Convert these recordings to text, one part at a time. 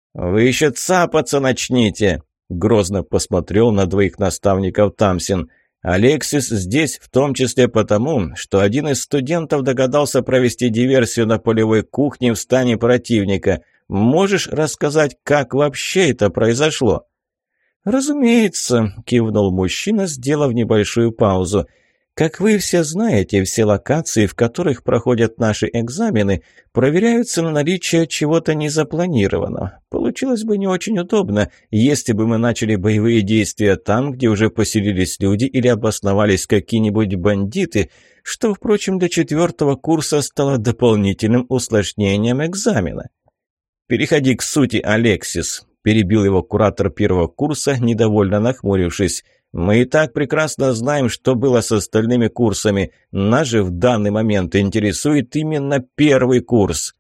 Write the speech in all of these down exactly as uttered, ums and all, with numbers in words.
«Вы еще цапаться начните!» – грозно посмотрел на двоих наставников Тамсин. «Алексис здесь в том числе потому, что один из студентов догадался провести диверсию на полевой кухне в стане противника. Можешь рассказать, как вообще это произошло?» «Разумеется», – кивнул мужчина, сделав небольшую паузу. «Как вы все знаете, все локации, в которых проходят наши экзамены, проверяются на наличие чего-то незапланированного. Получилось бы не очень удобно, если бы мы начали боевые действия там, где уже поселились люди или обосновались какие-нибудь бандиты, что, впрочем, до четвертого курса стало дополнительным усложнением экзамена». «Переходи к сути, Алексис», – перебил его куратор первого курса, недовольно нахмурившись. «Мы и так прекрасно знаем, что было с остальными курсами. Нас же в данный момент интересует именно первый курс».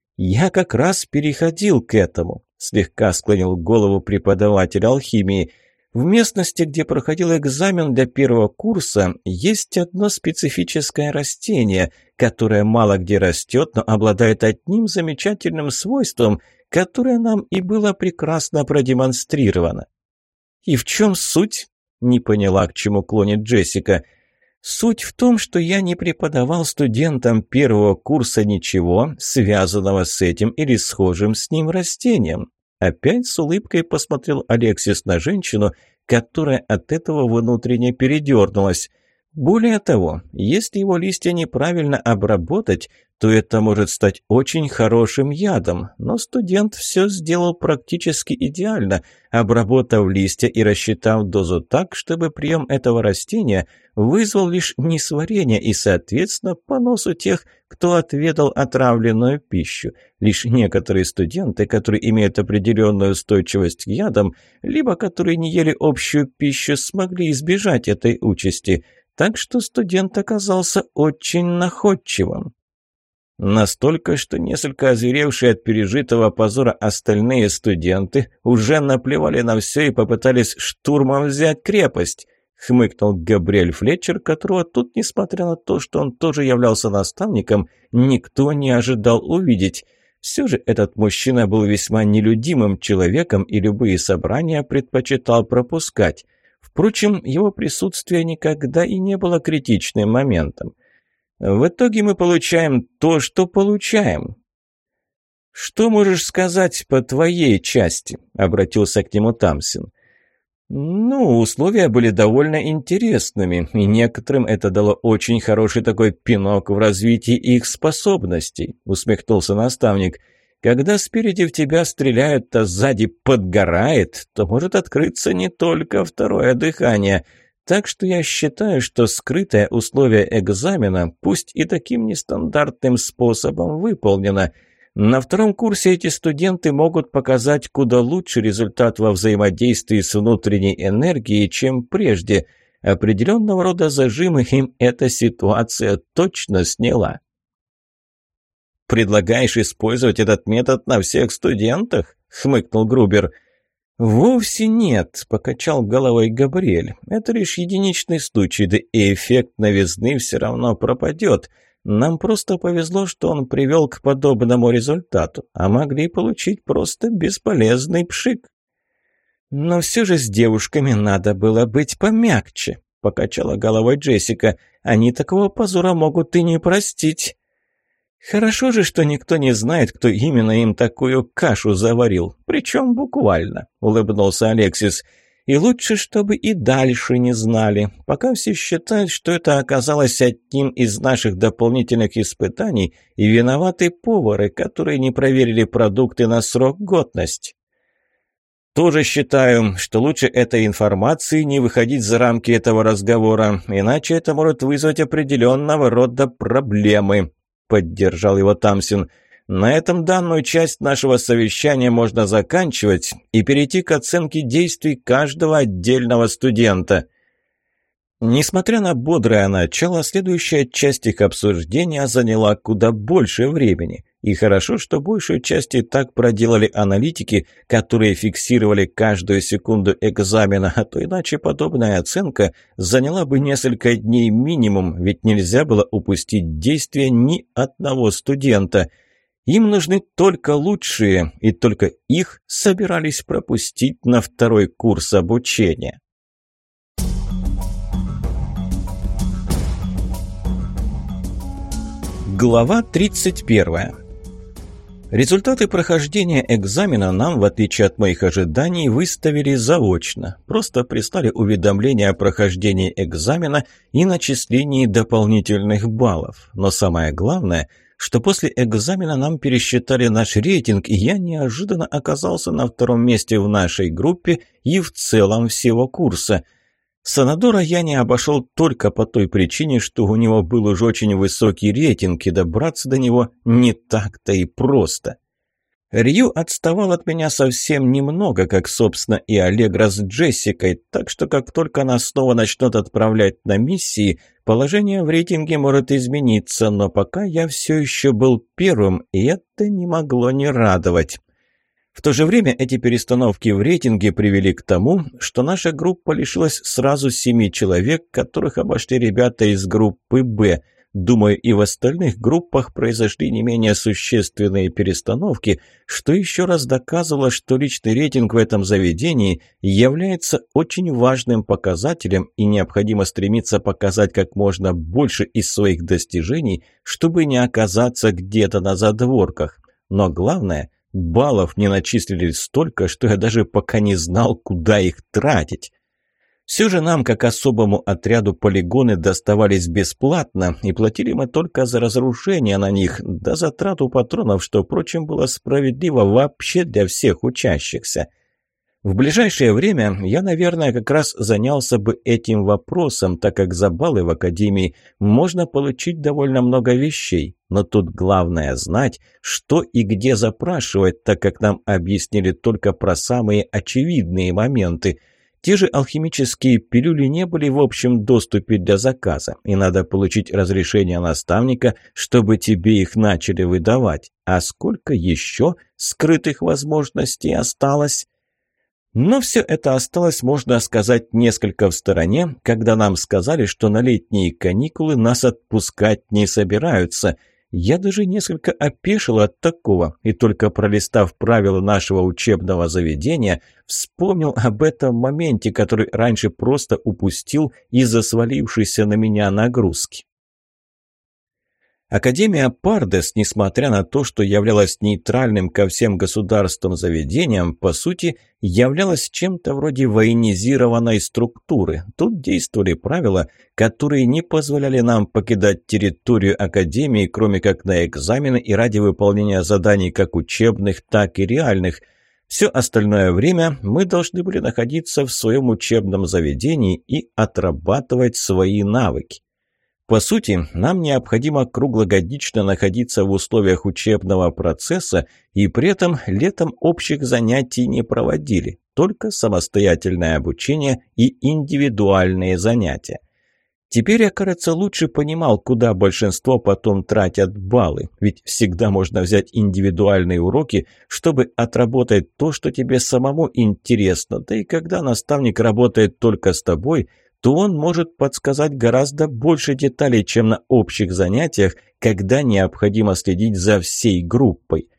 «Я как раз переходил к этому», – слегка склонил голову преподаватель алхимии. «В местности, где проходил экзамен для первого курса, есть одно специфическое растение, которое мало где растет, но обладает одним замечательным свойством, которое нам и было прекрасно продемонстрировано». «И в чем суть?» – не поняла, к чему клонит Джессика. «Суть в том, что я не преподавал студентам первого курса ничего, связанного с этим или схожим с ним растением». Опять с улыбкой посмотрел Алексис на женщину, которая от этого внутренне передернулась. Более того, если его листья неправильно обработать, то это может стать очень хорошим ядом. Но студент все сделал практически идеально, обработав листья и рассчитав дозу так, чтобы прием этого растения вызвал лишь несварение и, соответственно, понос у тех, кто отведал отравленную пищу. Лишь некоторые студенты, которые имеют определенную устойчивость к ядам, либо которые не ели общую пищу, смогли избежать этой участи. Так что студент оказался очень находчивым. Настолько, что несколько озверевшие от пережитого позора остальные студенты уже наплевали на все и попытались штурмом взять крепость, хмыкнул Габриэль Флетчер, которого тут, несмотря на то, что он тоже являлся наставником, никто не ожидал увидеть. Все же этот мужчина был весьма нелюдимым человеком и любые собрания предпочитал пропускать. Впрочем, его присутствие никогда и не было критичным моментом. В итоге мы получаем то, что получаем. «Что можешь сказать по твоей части?» – обратился к нему Тамсин. «Ну, условия были довольно интересными, и некоторым это дало очень хороший такой пинок в развитии их способностей», – усмехнулся наставник. «Когда спереди в тебя стреляют, а сзади подгорает, то может открыться не только второе дыхание». Так что я считаю, что скрытое условие экзамена, пусть и таким нестандартным способом, выполнено. На втором курсе эти студенты могут показать куда лучший результат во взаимодействии с внутренней энергией, чем прежде. Определенного рода зажимы им эта ситуация точно сняла. «Предлагаешь использовать этот метод на всех студентах?» – хмыкнул Грубер. «Вовсе нет», – покачал головой Габриэль. «Это лишь единичный случай, да и эффект новизны все равно пропадет. Нам просто повезло, что он привел к подобному результату, а могли получить просто бесполезный пшик». «Но все же с девушками надо было быть помягче», – покачала головой Джессика. «Они такого позора могут и не простить». «Хорошо же, что никто не знает, кто именно им такую кашу заварил, причем буквально», — улыбнулся Алексис. «И лучше, чтобы и дальше не знали, пока все считают, что это оказалось одним из наших дополнительных испытаний, и виноваты повары, которые не проверили продукты на срок годности». «Тоже считаю, что лучше этой информации не выходить за рамки этого разговора, иначе это может вызвать определенного рода проблемы», — поддержал его Тамсин. «На этом данную часть нашего совещания можно заканчивать и перейти к оценке действий каждого отдельного студента». Несмотря на бодрое начало, следующая часть их обсуждения заняла куда больше времени. И хорошо, что большую часть и так проделали аналитики, которые фиксировали каждую секунду экзамена, а то иначе подобная оценка заняла бы несколько дней минимум, ведь нельзя было упустить действия ни одного студента. Им нужны только лучшие, и только их собирались пропустить на второй курс обучения. Глава тридцать первая. Результаты прохождения экзамена нам, в отличие от моих ожиданий, выставили заочно. Просто прислали уведомление о прохождении экзамена и начислении дополнительных баллов. Но самое главное, что после экзамена нам пересчитали наш рейтинг, и я неожиданно оказался на втором месте в нашей группе и в целом всего курса. Санадора я не обошел только по той причине, что у него был уже очень высокий рейтинг, и добраться до него не так-то и просто. Рью отставал от меня совсем немного, как, собственно, и Аллегра с Джессикой, так что как только нас снова начнут отправлять на миссии, положение в рейтинге может измениться, но пока я все еще был первым, и это не могло не радовать. В то же время эти перестановки в рейтинге привели к тому, что наша группа лишилась сразу семи человек, которых обошли ребята из группы «Б». Думаю, и в остальных группах произошли не менее существенные перестановки, что еще раз доказывало, что личный рейтинг в этом заведении является очень важным показателем, и необходимо стремиться показать как можно больше из своих достижений, чтобы не оказаться где-то на задворках. Но главное – баллов не начислили столько, что я даже пока не знал, куда их тратить. Все же нам, как особому отряду, полигоны доставались бесплатно, и платили мы только за разрушение на них, да за трату патронов, что, впрочем, было справедливо вообще для всех учащихся. В ближайшее время я, наверное, как раз занялся бы этим вопросом, так как за баллы в академии можно получить довольно много вещей. Но тут главное знать, что и где запрашивать, так как нам объяснили только про самые очевидные моменты. Те же алхимические пилюли не были в общем доступе для заказа, и надо получить разрешение наставника, чтобы тебе их начали выдавать. А сколько еще скрытых возможностей осталось? Но все это осталось, можно сказать, несколько в стороне, когда нам сказали, что на летние каникулы нас отпускать не собираются. Я даже несколько опешил от такого, и только пролистав правила нашего учебного заведения, вспомнил об этом моменте, который раньше просто упустил из-за свалившейся на меня нагрузки. Академия Пардес, несмотря на то, что являлась нейтральным ко всем государствам заведением, по сути, являлась чем-то вроде военизированной структуры. Тут действовали правила, которые не позволяли нам покидать территорию Академии, кроме как на экзамены и ради выполнения заданий как учебных, так и реальных. Все остальное время мы должны были находиться в своем учебном заведении и отрабатывать свои навыки. По сути, нам необходимо круглогодично находиться в условиях учебного процесса, и при этом летом общих занятий не проводили, только самостоятельное обучение и индивидуальные занятия. Теперь я, кажется, лучше понимал, куда большинство потом тратят баллы, ведь всегда можно взять индивидуальные уроки, чтобы отработать то, что тебе самому интересно, да и когда наставник работает только с тобой – то он может подсказать гораздо больше деталей, чем на общих занятиях, когда необходимо следить за всей группой.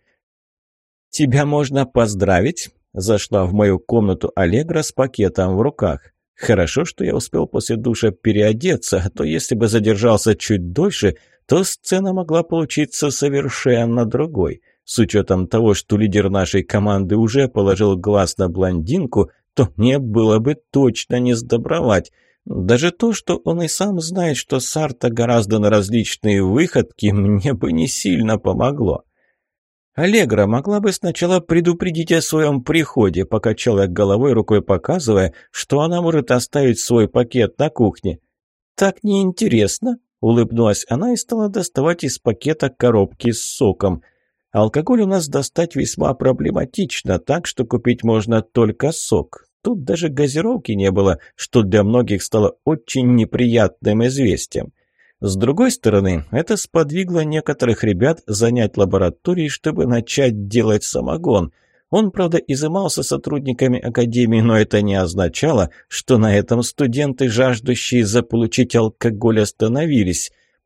«Тебя можно поздравить?» – зашла в мою комнату Аллегра с пакетом в руках. Хорошо, что я успел после душа переодеться, а то если бы задержался чуть дольше, то сцена могла получиться совершенно другой. С учетом того, что лидер нашей команды уже положил глаз на блондинку, то мне было бы точно не сдобровать. Даже то, что он и сам знает, что Сарта гораздо на различные выходки, мне бы не сильно помогло. «Аллегра могла бы сначала предупредить о своем приходе», — покачала головой, рукой показывая, что она может оставить свой пакет на кухне. «Так неинтересно», — улыбнулась она и стала доставать из пакета коробки с соком. «Алкоголь у нас достать весьма проблематично, так что купить можно только сок. Тут даже газировки не было, что для многих стало очень неприятным известием. С другой стороны, это сподвигло некоторых ребят занять лаборатории, чтобы начать делать самогон. Он, правда, изымался сотрудниками академии, но это не означало, что на этом студенты, жаждущие заполучить алкоголь, остановились.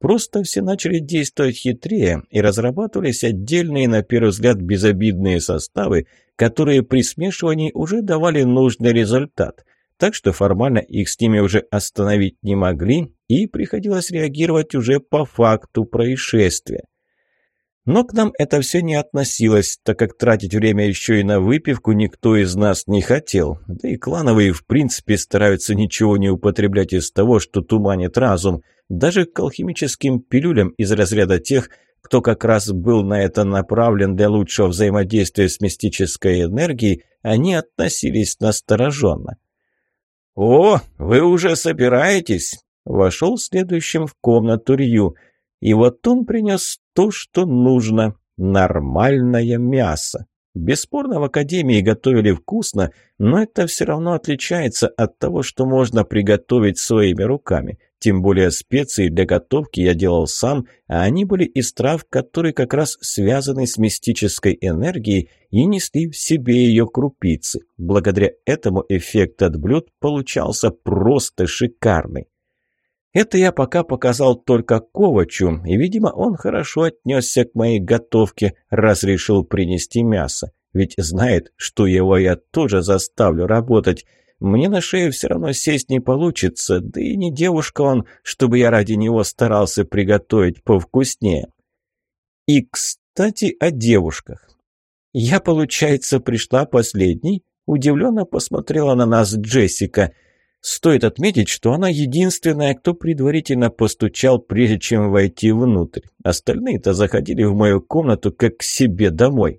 Просто все начали действовать хитрее и разрабатывались отдельные, на первый взгляд, безобидные составы, которые при смешивании уже давали нужный результат. Так что формально их с ними уже остановить не могли, и приходилось реагировать уже по факту происшествия. Но к нам это все не относилось, так как тратить время еще и на выпивку никто из нас не хотел. Да и клановые в принципе стараются ничего не употреблять из того, что туманит разум. Даже к алхимическим пилюлям из разряда тех, кто как раз был на это направлен для лучшего взаимодействия с мистической энергией, они относились настороженно. «О, вы уже собираетесь?» – вошел следующим в комнату Рью. И вот он принес то, что нужно – нормальное мясо. Бесспорно, в академии готовили вкусно, но это все равно отличается от того, что можно приготовить своими руками. Тем более специи для готовки я делал сам, а они были из трав, которые как раз связаны с мистической энергией и несли в себе ее крупицы. Благодаря этому эффект от блюд получался просто шикарный. Это я пока показал только Ковачу, и, видимо, он хорошо отнесся к моей готовке, раз решил принести мясо. Ведь знает, что его я тоже заставлю работать. Мне на шею все равно сесть не получится, да и не девушка он, чтобы я ради него старался приготовить повкуснее. И, кстати, о девушках. Я, получается, пришла последней, удивленно посмотрела на нас Джессика. Стоит отметить, что она единственная, кто предварительно постучал, прежде чем войти внутрь. Остальные-то заходили в мою комнату как к себе домой.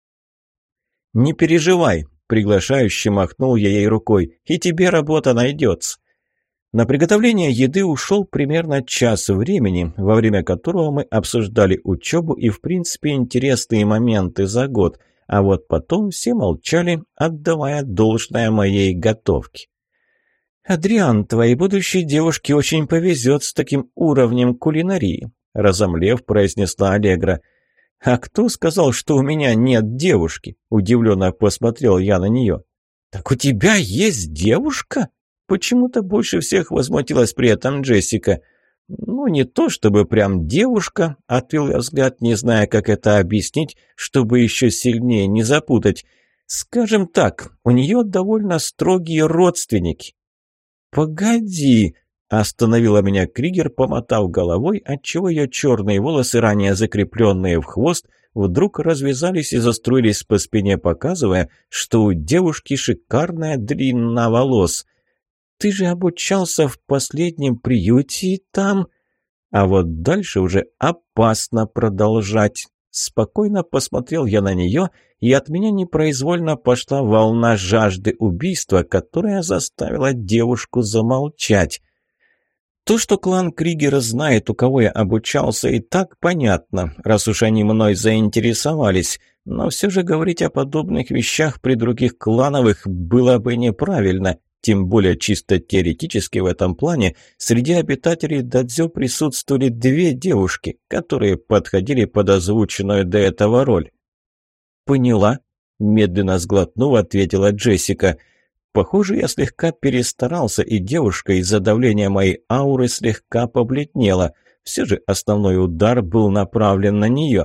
«Не переживай», – приглашающе махнул я ей рукой, – «и тебе работа найдется». На приготовление еды ушел примерно час времени, во время которого мы обсуждали учебу и, в принципе, интересные моменты за год, а вот потом все молчали, отдавая должное моей готовке. «Адриан, твоей будущей девушке очень повезет с таким уровнем кулинарии», – разомлев, произнесла Аллегра. «А кто сказал, что у меня нет девушки?» – удивленно посмотрел я на нее. «Так у тебя есть девушка?» Почему-то больше всех возмутилась при этом Джессика. «Ну, не то чтобы прям девушка», – отвел я взгляд, не зная, как это объяснить, чтобы еще сильнее не запутать. «Скажем так, у нее довольно строгие родственники». «Погоди!» – остановила меня Кригер, помотав головой, отчего ее черные волосы, ранее закрепленные в хвост, вдруг развязались и заструились по спине, показывая, что у девушки шикарная длина волос. «Ты же обучался в последнем приюте и там...» А вот дальше уже опасно продолжать. Спокойно посмотрел я на нее, и от меня непроизвольно пошла волна жажды убийства, которая заставила девушку замолчать. То, что клан Кригера знает, у кого я обучался, и так понятно, раз уж они мной заинтересовались, но все же говорить о подобных вещах при других клановых было бы неправильно. Тем более чисто теоретически в этом плане среди обитателей дадзё присутствовали две девушки, которые подходили под озвученную до этого роль. «Поняла», – медленно сглотнув, ответила Джессика. «Похоже, я слегка перестарался, и девушка из-за давления моей ауры слегка побледнела. Все же основной удар был направлен на нее».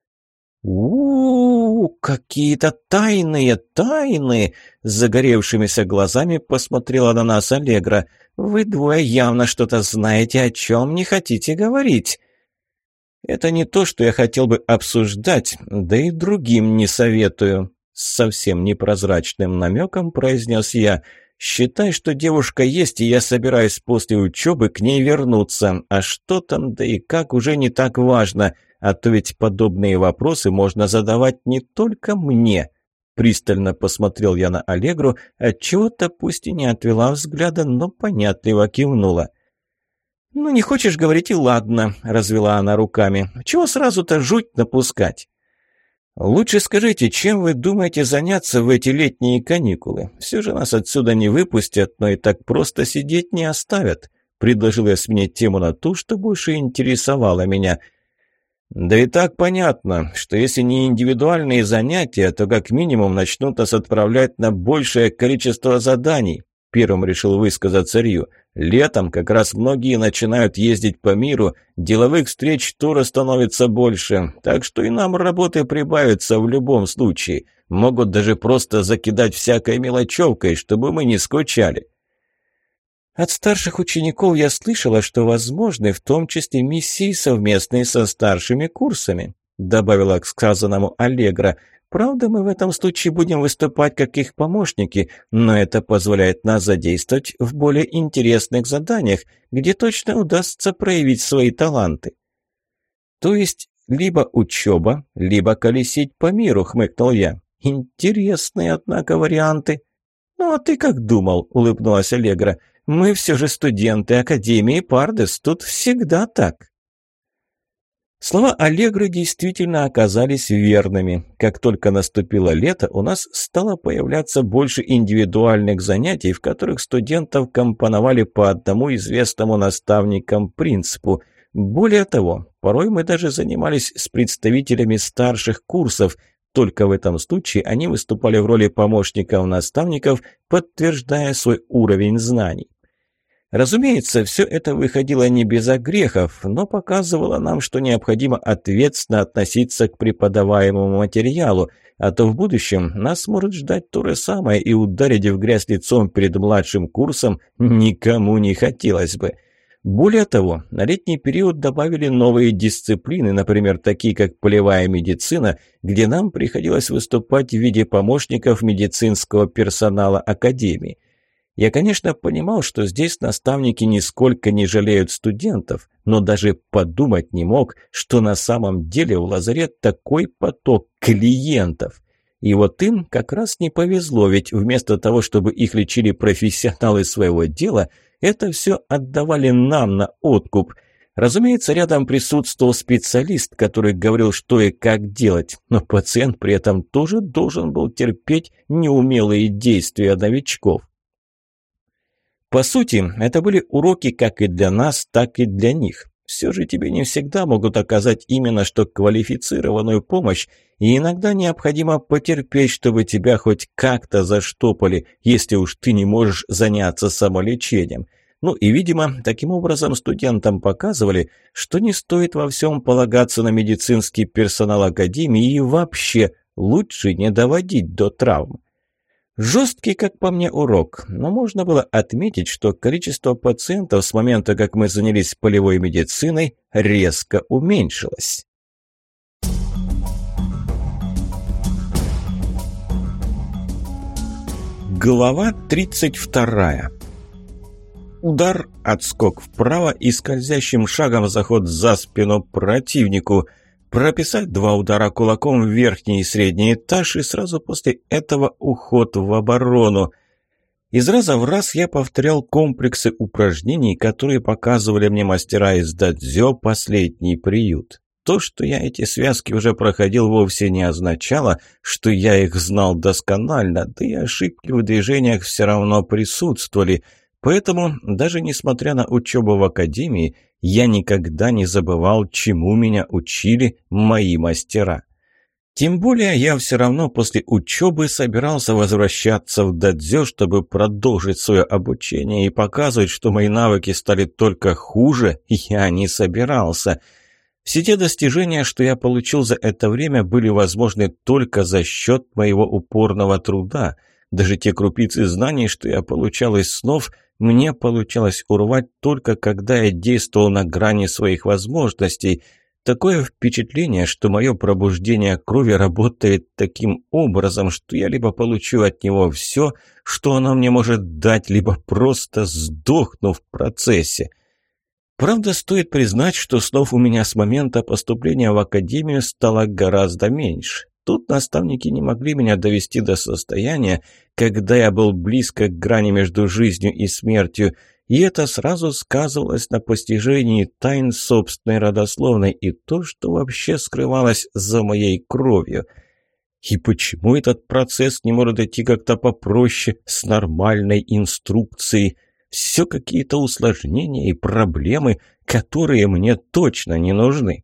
«У-у-у, какие-то тайные тайны!» – с загоревшимися глазами посмотрела на нас Аллегра. «Вы двое явно что-то знаете, о чем не хотите говорить». «Это не то, что я хотел бы обсуждать, да и другим не советую», – с совсем непрозрачным намеком произнес я. «Считай, что девушка есть, и я собираюсь после учебы к ней вернуться. А что там, да и как, уже не так важно. А то ведь подобные вопросы можно задавать не только мне». Пристально посмотрел я на Аллегру, отчего-то пусть и не отвела взгляда, но понятливо кивнула. «Ну, не хочешь говорить, и ладно», – развела она руками. «Чего сразу-то жуть напускать?» «Лучше скажите, чем вы думаете заняться в эти летние каникулы? Все же нас отсюда не выпустят, но и так просто сидеть не оставят», – предложил я сменить тему на ту, что больше интересовало меня. «Да и так понятно, что если не индивидуальные занятия, то как минимум начнут нас отправлять на большее количество заданий», первым решил высказаться Рью. «Летом как раз многие начинают ездить по миру, деловых встреч тура становится больше, так что и нам работы прибавится в любом случае. Могут даже просто закидать всякой мелочевкой, чтобы мы не скучали». «От старших учеников я слышала, что возможны в том числе миссии, совместные со старшими курсами», добавила к сказанному Аллегра. «Правда, мы в этом случае будем выступать как их помощники, но это позволяет нас задействовать в более интересных заданиях, где точно удастся проявить свои таланты». «То есть либо учеба, либо колесить по миру», — хмыкнул я. «Интересные, однако, варианты». «Ну, а ты как думал?» — улыбнулась Аллегра. «Мы все же студенты Академии Пардес, тут всегда так». Слова Аллегры действительно оказались верными. Как только наступило лето, у нас стало появляться больше индивидуальных занятий, в которых студентов компоновали по одному известному наставникам принципу. Более того, порой мы даже занимались с представителями старших курсов. Только в этом случае они выступали в роли помощников-наставников, подтверждая свой уровень знаний. Разумеется, все это выходило не без огрехов, но показывало нам, что необходимо ответственно относиться к преподаваемому материалу, а то в будущем нас может ждать то же самое, и ударить в грязь лицом перед младшим курсом никому не хотелось бы. Более того, на летний период добавили новые дисциплины, например, такие как полевая медицина, где нам приходилось выступать в виде помощников медицинского персонала Академии. Я, конечно, понимал, что здесь наставники нисколько не жалеют студентов, но даже подумать не мог, что на самом деле у лазарет такой поток клиентов. И вот им как раз не повезло, ведь вместо того, чтобы их лечили профессионалы своего дела, это все отдавали нам на откуп. Разумеется, рядом присутствовал специалист, который говорил, что и как делать, но пациент при этом тоже должен был терпеть неумелые действия новичков. По сути, это были уроки как и для нас, так и для них. Все же тебе не всегда могут оказать именно что квалифицированную помощь, и иногда необходимо потерпеть, чтобы тебя хоть как-то заштопали, если уж ты не можешь заняться самолечением. Ну и, видимо, таким образом студентам показывали, что не стоит во всем полагаться на медицинский персонал Академии и вообще лучше не доводить до травм. Жесткий, как по мне, урок, но можно было отметить, что количество пациентов с момента, как мы занялись полевой медициной, резко уменьшилось. Глава тридцать вторая. Удар, отскок вправо и скользящим шагом заход за спину противнику. Прописать два удара кулаком в верхний и средний этаж, и сразу после этого уход в оборону. Из раза в раз я повторял комплексы упражнений, которые показывали мне мастера из дадзё «Последний приют». То, что я эти связки уже проходил, вовсе не означало, что я их знал досконально, да и ошибки в движениях все равно присутствовали. Поэтому, даже несмотря на учебу в академии, я никогда не забывал, чему меня учили мои мастера. Тем более я все равно после учебы собирался возвращаться в дадзё, чтобы продолжить свое обучение, и показывать, что мои навыки стали только хуже, я не собирался. Все те достижения, что я получил за это время, были возможны только за счет моего упорного труда. Даже те крупицы знаний, что я получал из снов, мне получалось урвать только когда я действовал на грани своих возможностей. Такое впечатление, что мое пробуждение крови работает таким образом, что я либо получу от него все, что оно мне может дать, либо просто сдохну в процессе. Правда, стоит признать, что снов у меня с момента поступления в академию стало гораздо меньше. Тут наставники не могли меня довести до состояния, когда я был близко к грани между жизнью и смертью, и это сразу сказывалось на постижении тайн собственной родословной и то, что вообще скрывалось за моей кровью. И почему этот процесс не может идти как-то попроще, с нормальной инструкцией? Все какие-то усложнения и проблемы, которые мне точно не нужны.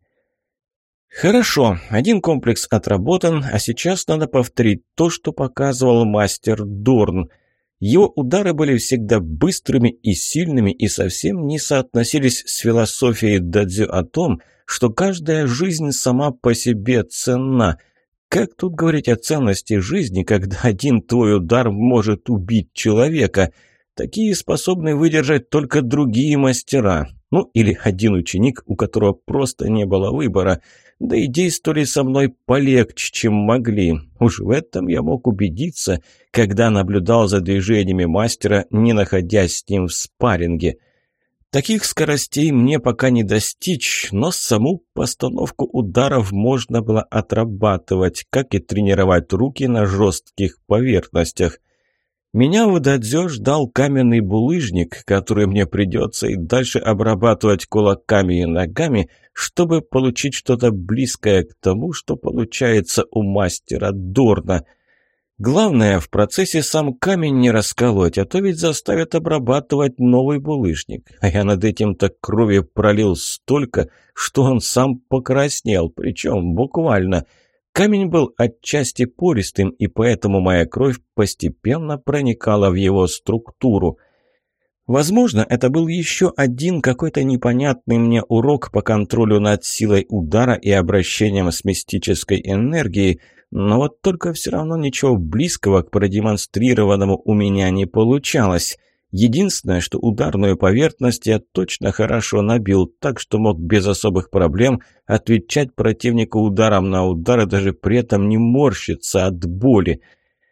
Хорошо, один комплекс отработан, а сейчас надо повторить то, что показывал мастер Дорн. Его удары были всегда быстрыми и сильными и совсем не соотносились с философией дадзё о том, что каждая жизнь сама по себе ценна. Как тут говорить о ценности жизни, когда один твой удар может убить человека? Такие способны выдержать только другие мастера. Ну, или один ученик, у которого просто не было выбора. Да и действовали со мной полегче, чем могли. Уж в этом я мог убедиться, когда наблюдал за движениями мастера, не находясь с ним в спарринге. Таких скоростей мне пока не достичь, но саму постановку ударов можно было отрабатывать, как и тренировать руки на жестких поверхностях. Меня в дадзё ждал каменный булыжник, который мне придется и дальше обрабатывать кулаками и ногами, чтобы получить что-то близкое к тому, что получается у мастера Дорна. Главное, в процессе сам камень не расколоть, а то ведь заставят обрабатывать новый булыжник. А я над этим-то крови пролил столько, что он сам покраснел, причем буквально. Камень был отчасти пористым, и поэтому моя кровь постепенно проникала в его структуру. Возможно, это был еще один какой-то непонятный мне урок по контролю над силой удара и обращением с мистической энергией, но вот только все равно ничего близкого к продемонстрированному у меня не получалось. Единственное, что ударную поверхность я точно хорошо набил, так что мог без особых проблем отвечать противнику ударом на удар и даже при этом не морщиться от боли.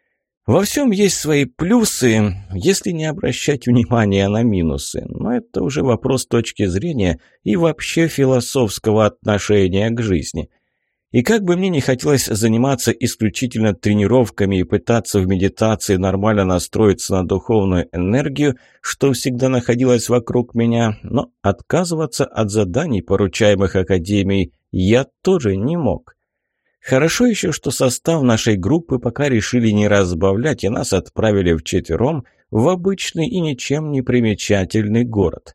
Во всем есть свои плюсы, если не обращать внимания на минусы, но это уже вопрос точки зрения и вообще философского отношения к жизни. И как бы мне не хотелось заниматься исключительно тренировками и пытаться в медитации нормально настроиться на духовную энергию, что всегда находилось вокруг меня, но отказываться от заданий, поручаемых Академией, я тоже не мог. Хорошо еще, что состав нашей группы пока решили не разбавлять, и нас отправили вчетвером в обычный и ничем не примечательный город.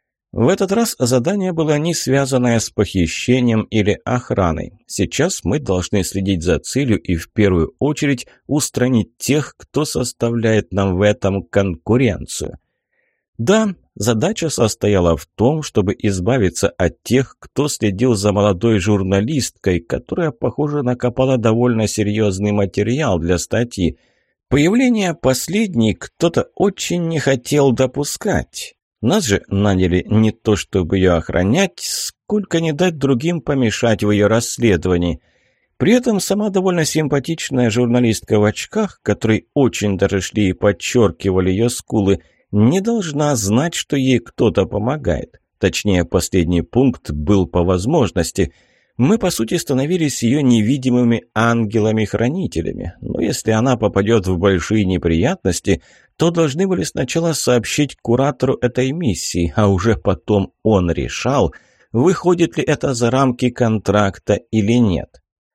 В этот раз задание было не связанное с похищением или охраной. Сейчас мы должны следить за целью и в первую очередь устранить тех, кто составляет нам в этом конкуренцию. Да, задача состояла в том, чтобы избавиться от тех, кто следил за молодой журналисткой, которая, похоже, накопала довольно серьезный материал для статьи. Появление последней кто-то очень не хотел допускать. Нас же наняли не то, чтобы ее охранять, сколько не дать другим помешать в ее расследовании. При этом сама довольно симпатичная журналистка в очках, которые очень даже шли и подчеркивали ее скулы, не должна знать, что ей кто-то помогает. Точнее, последний пункт был по возможности. Мы, по сути, становились ее невидимыми ангелами-хранителями. Но если она попадет в большие неприятности, то должны были сначала сообщить куратору этой миссии, а уже потом он решал, выходит ли это за рамки контракта или нет.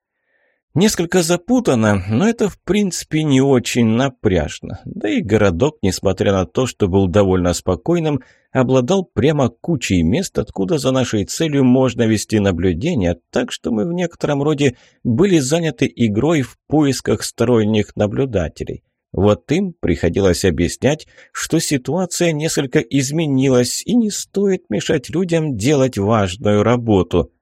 Несколько запутанно, но это в принципе не очень напряжно. Да и городок, несмотря на то, что был довольно спокойным, обладал прямо кучей мест, откуда за нашей целью можно вести наблюдение, так что мы в некотором роде были заняты игрой в поисках сторонних наблюдателей. Вот им приходилось объяснять, что ситуация несколько изменилась и не стоит мешать людям делать важную работу.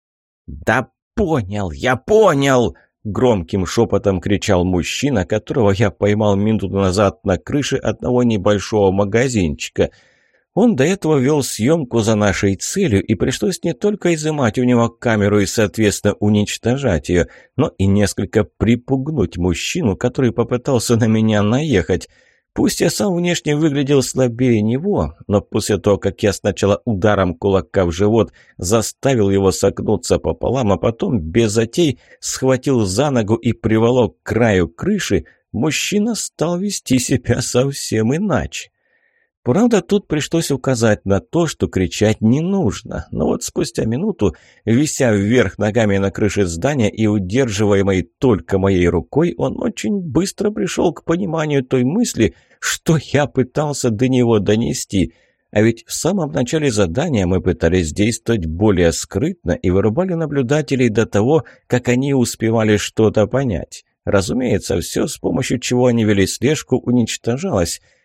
«Да понял, я понял!» — громким шепотом кричал мужчина, которого я поймал минуту назад на крыше одного небольшого магазинчика. Он до этого вел съемку за нашей целью, и пришлось не только изымать у него камеру и, соответственно, уничтожать ее, но и несколько припугнуть мужчину, который попытался на меня наехать. Пусть я сам внешне выглядел слабее него, но после того, как я сначала ударом кулака в живот заставил его согнуться пополам, а потом без затей схватил за ногу и приволок к краю крыши, мужчина стал вести себя совсем иначе. Правда, тут пришлось указать на то, что кричать не нужно, но вот спустя минуту, вися вверх ногами на крыше здания и удерживаемой только моей рукой, он очень быстро пришел к пониманию той мысли, что я пытался до него донести. А ведь в самом начале задания мы пытались действовать более скрытно и вырубали наблюдателей до того, как они успевали что-то понять. Разумеется, все, с помощью чего они вели слежку, уничтожалось.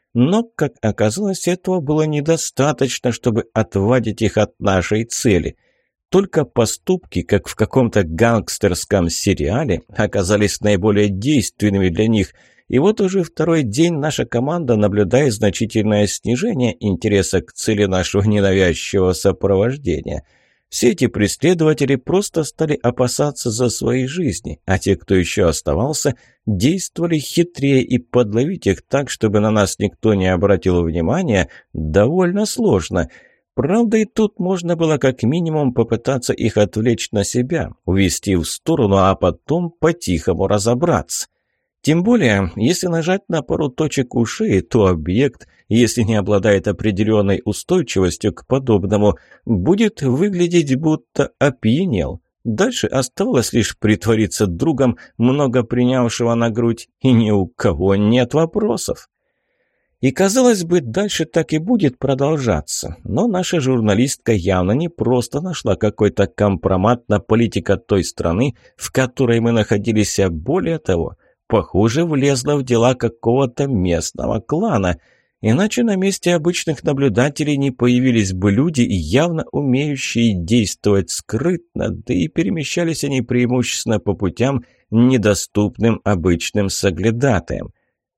Но, как оказалось, этого было недостаточно, чтобы отвадить их от нашей цели. Только поступки, как в каком-то гангстерском сериале, оказались наиболее действенными для них. И вот уже второй день наша команда наблюдает значительное снижение интереса к цели нашего ненавязчивого сопровождения. Все эти преследователи просто стали опасаться за свои жизни, а те, кто еще оставался, действовали хитрее, и подловить их так, чтобы на нас никто не обратил внимания, довольно сложно. Правда, и тут можно было как минимум попытаться их отвлечь на себя, увести в сторону, а потом по-тихому разобраться. Тем более, если нажать на пару точек у шеи, то объект, если не обладает определенной устойчивостью к подобному, будет выглядеть будто опьянел. Дальше оставалось лишь притвориться другом, много принявшего на грудь, и ни у кого нет вопросов. И, казалось бы, дальше так и будет продолжаться. Но наша журналистка явно не просто нашла какой-то компромат на политика той страны, в которой мы находились, а более того, похоже, влезла в дела какого-то местного клана. Иначе на месте обычных наблюдателей не появились бы люди, явно умеющие действовать скрытно, да и перемещались они преимущественно по путям, недоступным обычным соглядатаям.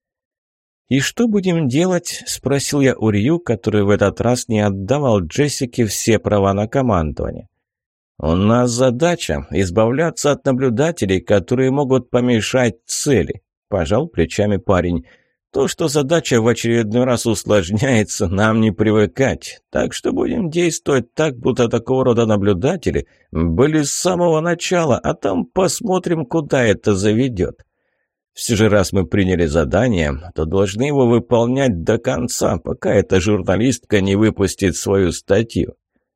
«И что будем делать?» – спросил я у Рью, который в этот раз не отдавал Джессике все права на командование. «У нас задача – избавляться от наблюдателей, которые могут помешать цели», – пожал плечами парень. «То, что задача в очередной раз усложняется, нам не привыкать, так что будем действовать так, будто такого рода наблюдатели были с самого начала, а там посмотрим, куда это заведет. Все же раз мы приняли задание, то должны его выполнять до конца, пока эта журналистка не выпустит свою статью».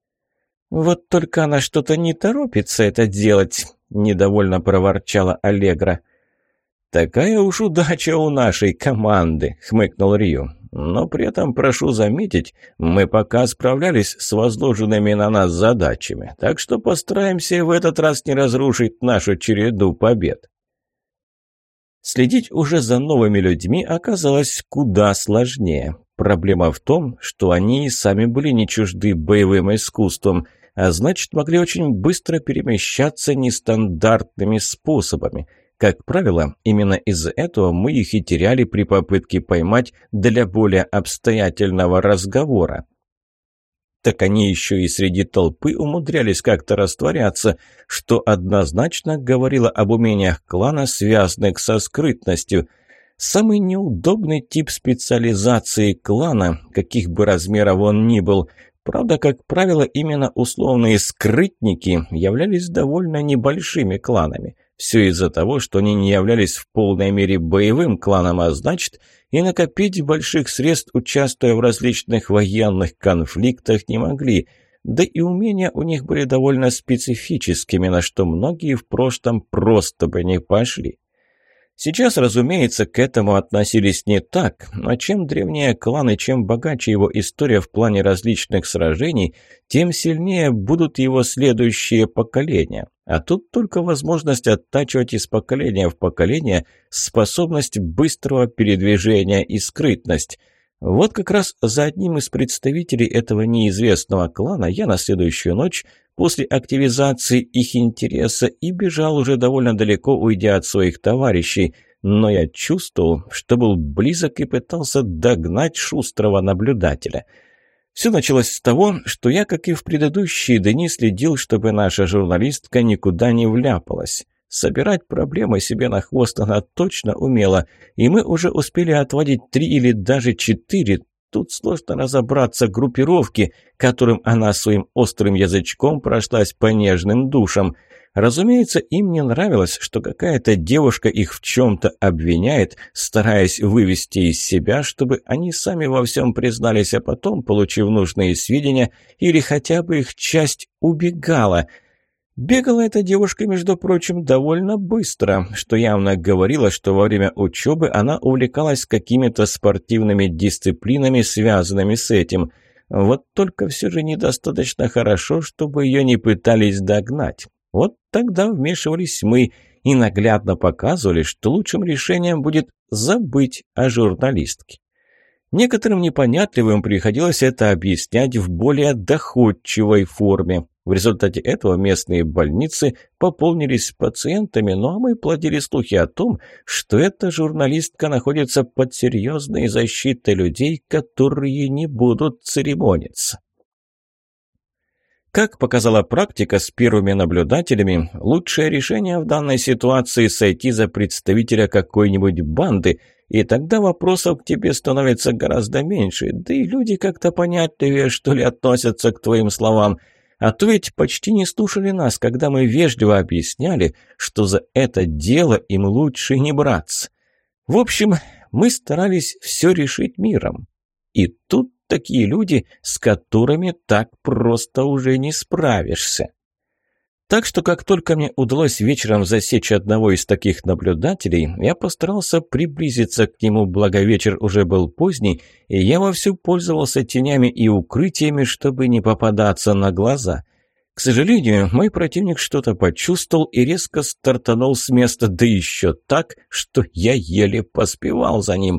«Вот только она что-то не торопится это делать», – недовольно проворчала Аллегра. «Такая уж удача у нашей команды», – хмыкнул Рью. «Но при этом, прошу заметить, мы пока справлялись с возложенными на нас задачами, так что постараемся в этот раз не разрушить нашу череду побед». Следить уже за новыми людьми оказалось куда сложнее. Проблема в том, что они и сами были не чужды боевым искусством, а значит, могли очень быстро перемещаться нестандартными способами. Как правило, именно из-за этого мы их и теряли при попытке поймать для более обстоятельного разговора. Так они еще и среди толпы умудрялись как-то растворяться, что однозначно говорило об умениях клана, связанных со скрытностью. Самый неудобный тип специализации клана, каких бы размеров он ни был. Правда, как правило, именно условные скрытники являлись довольно небольшими кланами. Все из-за того, что они не являлись в полной мере боевым кланом, а значит, и накопить больших средств, участвуя в различных военных конфликтах, не могли. Да и умения у них были довольно специфическими, на что многие в прошлом просто бы не пошли. Сейчас, разумеется, к этому относились не так, но чем древнее клан и чем богаче его история в плане различных сражений, тем сильнее будут его следующие поколения. А тут только возможность оттачивать из поколения в поколение способность быстрого передвижения и скрытность. Вот как раз за одним из представителей этого неизвестного клана я на следующую ночь после активизации их интереса и бежал уже довольно далеко, уйдя от своих товарищей, но я чувствовал, что был близок и пытался догнать шустрого наблюдателя. Все началось с того, что я, как и в предыдущие дни, следил, чтобы наша журналистка никуда не вляпалась. Собирать проблемы себе на хвост она точно умела, и мы уже успели отводить три или даже четыре. Тут сложно разобраться группировки, которым она своим острым язычком прошлась по нежным душам. Разумеется, им не нравилось, что какая-то девушка их в чем-то обвиняет, стараясь вывести из себя, чтобы они сами во всем признались, а потом, получив нужные сведения, или хотя бы их часть, убегала. Бегала эта девушка, между прочим, довольно быстро, что явно говорило, что во время учебы она увлекалась какими-то спортивными дисциплинами, связанными с этим. Вот только все же недостаточно хорошо, чтобы ее не пытались догнать. Вот тогда вмешивались мы и наглядно показывали, что лучшим решением будет забыть о журналистке. Некоторым непонятливым приходилось это объяснять в более доходчивой форме. В результате этого местные больницы пополнились пациентами, ну а мы плодили слухи о том, что эта журналистка находится под серьезной защитой людей, которые не будут церемониться. Как показала практика с первыми наблюдателями, лучшее решение в данной ситуации – сойти за представителя какой-нибудь банды, и тогда вопросов к тебе становится гораздо меньше, да и люди как-то понятливее, что ли, относятся к твоим словам. А то ведь почти не слушали нас, когда мы вежливо объясняли, что за это дело им лучше не браться. В общем, мы старались все решить миром. И тут такие люди, с которыми так просто уже не справишься. Так что, как только мне удалось вечером засечь одного из таких наблюдателей, я постарался приблизиться к нему, благо вечер уже был поздний, и я вовсю пользовался тенями и укрытиями, чтобы не попадаться на глаза. К сожалению, мой противник что-то почувствовал и резко стартанул с места, да еще так, что я еле поспевал за ним.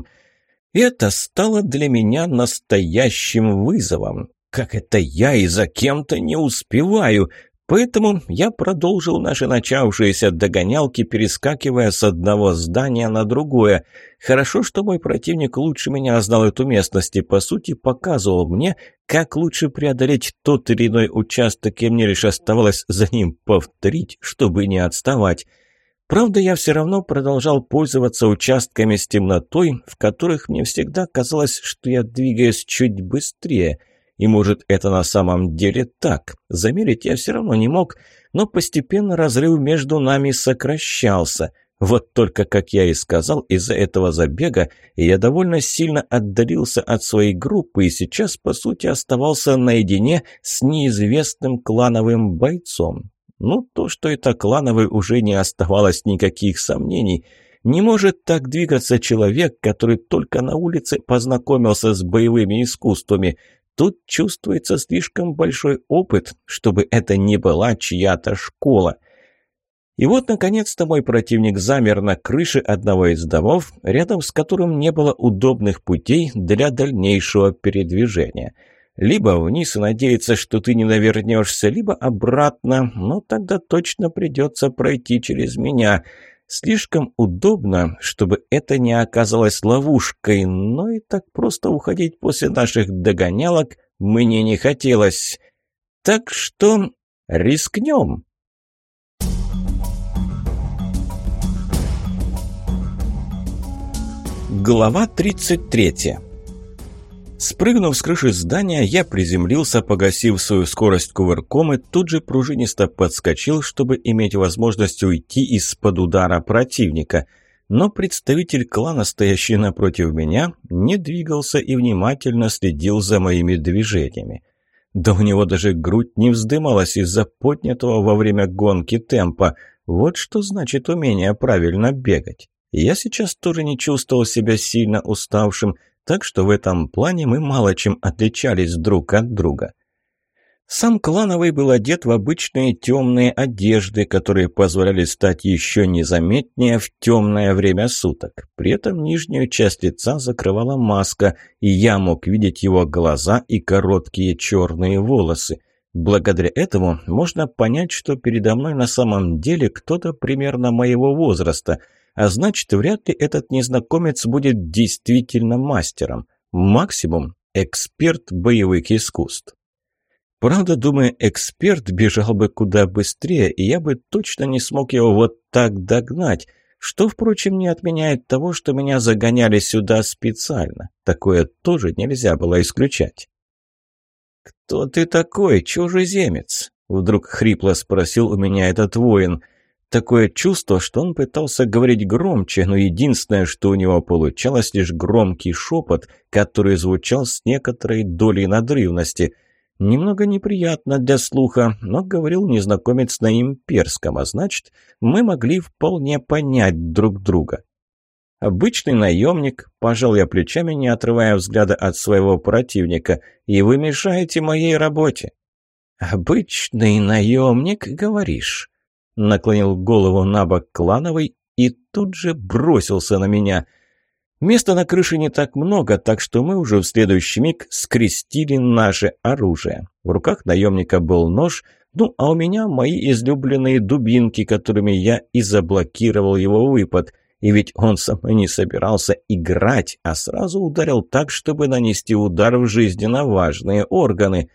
Это стало для меня настоящим вызовом. Как это я и за кем-то не успеваю? Поэтому я продолжил наши начавшиеся догонялки, перескакивая с одного здания на другое. Хорошо, что мой противник лучше меня знал эту местность и, по сути, показывал мне, как лучше преодолеть тот или иной участок, и мне лишь оставалось за ним повторить, чтобы не отставать. Правда, я все равно продолжал пользоваться участками с темнотой, в которых мне всегда казалось, что я двигаюсь чуть быстрее. И может, это на самом деле так. Замерить я все равно не мог, но постепенно разрыв между нами сокращался. Вот только, как я и сказал, из-за этого забега я довольно сильно отдалился от своей группы и сейчас, по сути, оставался наедине с неизвестным клановым бойцом. Ну, то, что это клановый, уже не оставалось никаких сомнений. Не может так двигаться человек, который только на улице познакомился с боевыми искусствами. Тут чувствуется слишком большой опыт, чтобы это не была чья-то школа. И вот, наконец-то, мой противник замер на крыше одного из домов, рядом с которым не было удобных путей для дальнейшего передвижения. Либо вниз и надеяться, что ты не навернешься, либо обратно, но тогда точно придется пройти через меня. Слишком удобно, чтобы это не оказалось ловушкой, но и так просто уходить после наших догонялок мне не хотелось. Так что рискнем. Глава тридцать третья. Спрыгнув с крыши здания, я приземлился, погасив свою скорость кувырком, и тут же пружинисто подскочил, чтобы иметь возможность уйти из-под удара противника. Но представитель клана, стоящий напротив меня, не двигался и внимательно следил за моими движениями. Да у него даже грудь не вздымалась из-за поднятого во время гонки темпа. Вот что значит умение правильно бегать. Я сейчас тоже не чувствовал себя сильно уставшим, так что в этом плане мы мало чем отличались друг от друга. Сам клановый был одет в обычные темные одежды, которые позволяли стать еще незаметнее в темное время суток. При этом нижнюю часть лица закрывала маска, и я мог видеть его глаза и короткие черные волосы. Благодаря этому можно понять, что передо мной на самом деле кто-то примерно моего возраста – а значит, вряд ли этот незнакомец будет действительно мастером. Максимум – эксперт боевых искусств. Правда, думаю, эксперт бежал бы куда быстрее, и я бы точно не смог его вот так догнать, что, впрочем, не отменяет того, что меня загоняли сюда специально. Такое тоже нельзя было исключать. «Кто ты такой, чужеземец?» – вдруг хрипло спросил у меня этот воин – Такое чувство, что он пытался говорить громче, но единственное, что у него получалось, лишь громкий шепот, который звучал с некоторой долей надрывности. Немного неприятно для слуха, но говорил незнакомец на имперском, а значит, мы могли вполне понять друг друга. «Обычный наемник», – пожал я плечами, не отрывая взгляда от своего противника, – «и вы мешаете моей работе». «Обычный наемник, говоришь?» Наклонил голову на бок клановый и тут же бросился на меня. Места на крыше не так много, так что мы уже в следующий миг скрестили наше оружие. В руках наемника был нож, ну а у меня мои излюбленные дубинки, которыми я и заблокировал его выпад. И ведь он со мной не собирался играть, а сразу ударил так, чтобы нанести удар в жизненно важные органы.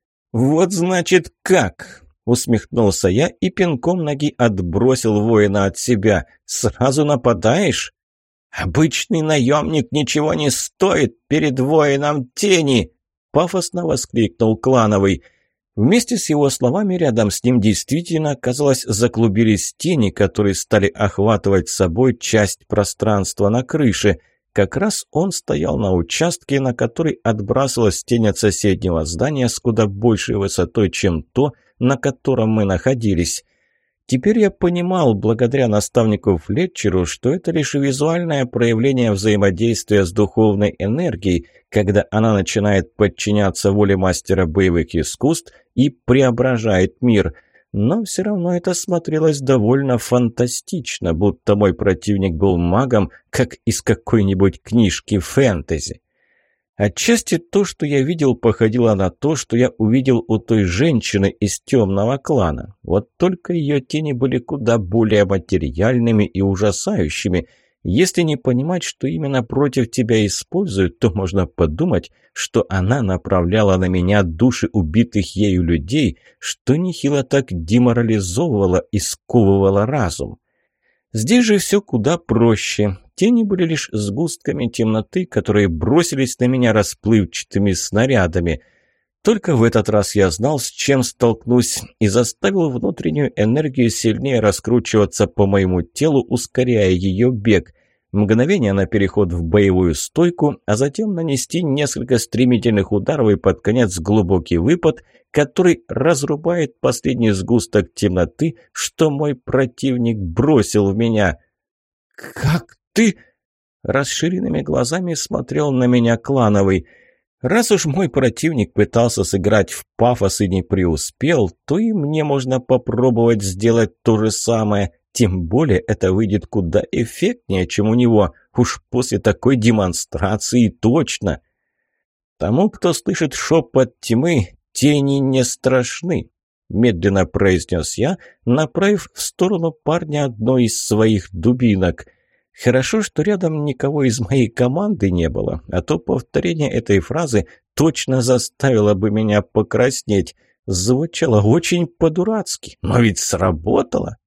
«Вот значит как!» – усмехнулся я и пинком ноги отбросил воина от себя. «Сразу нападаешь?» «Обычный наемник ничего не стоит перед воином тени!» – пафосно воскликнул Клановый. Вместе с его словами рядом с ним действительно, казалось, заклубились тени, которые стали охватывать собой часть пространства на крыше. Как раз он стоял на участке, на который отбрасывалась тень от соседнего здания с куда большей высотой, чем то, на котором мы находились. Теперь я понимал, благодаря наставнику Флетчеру, что это лишь визуальное проявление взаимодействия с духовной энергией, когда она начинает подчиняться воле мастера боевых искусств и преображает мир. Но все равно это смотрелось довольно фантастично, будто мой противник был магом, как из какой-нибудь книжки фэнтези. Отчасти то, что я видел, походило на то, что я увидел у той женщины из темного клана. Вот только ее тени были куда более материальными и ужасающими. Если не понимать, что именно против тебя используют, то можно подумать, что она направляла на меня души убитых ею людей, что нехило так деморализовывала и сковывала разум. Здесь же все куда проще. Тени были лишь сгустками темноты, которые бросились на меня расплывчатыми снарядами. Только в этот раз я знал, с чем столкнусь, и заставил внутреннюю энергию сильнее раскручиваться по моему телу, ускоряя ее бег. Мгновение на переход в боевую стойку, а затем нанести несколько стремительных ударов и под конец глубокий выпад, который разрубает последний сгусток темноты, что мой противник бросил в меня. «Как ты?» Расширенными глазами смотрел на меня Клановый. Раз уж мой противник пытался сыграть в пафос и не преуспел, то и мне можно попробовать сделать то же самое. Тем более это выйдет куда эффектнее, чем у него. Уж после такой демонстрации точно. Тому, кто слышит шепот тьмы, тени не страшны, медленно произнес я, направив в сторону парня одной из своих дубинок. Хорошо, что рядом никого из моей команды не было, а то повторение этой фразы точно заставило бы меня покраснеть. Звучало очень по-дурацки, но ведь сработало.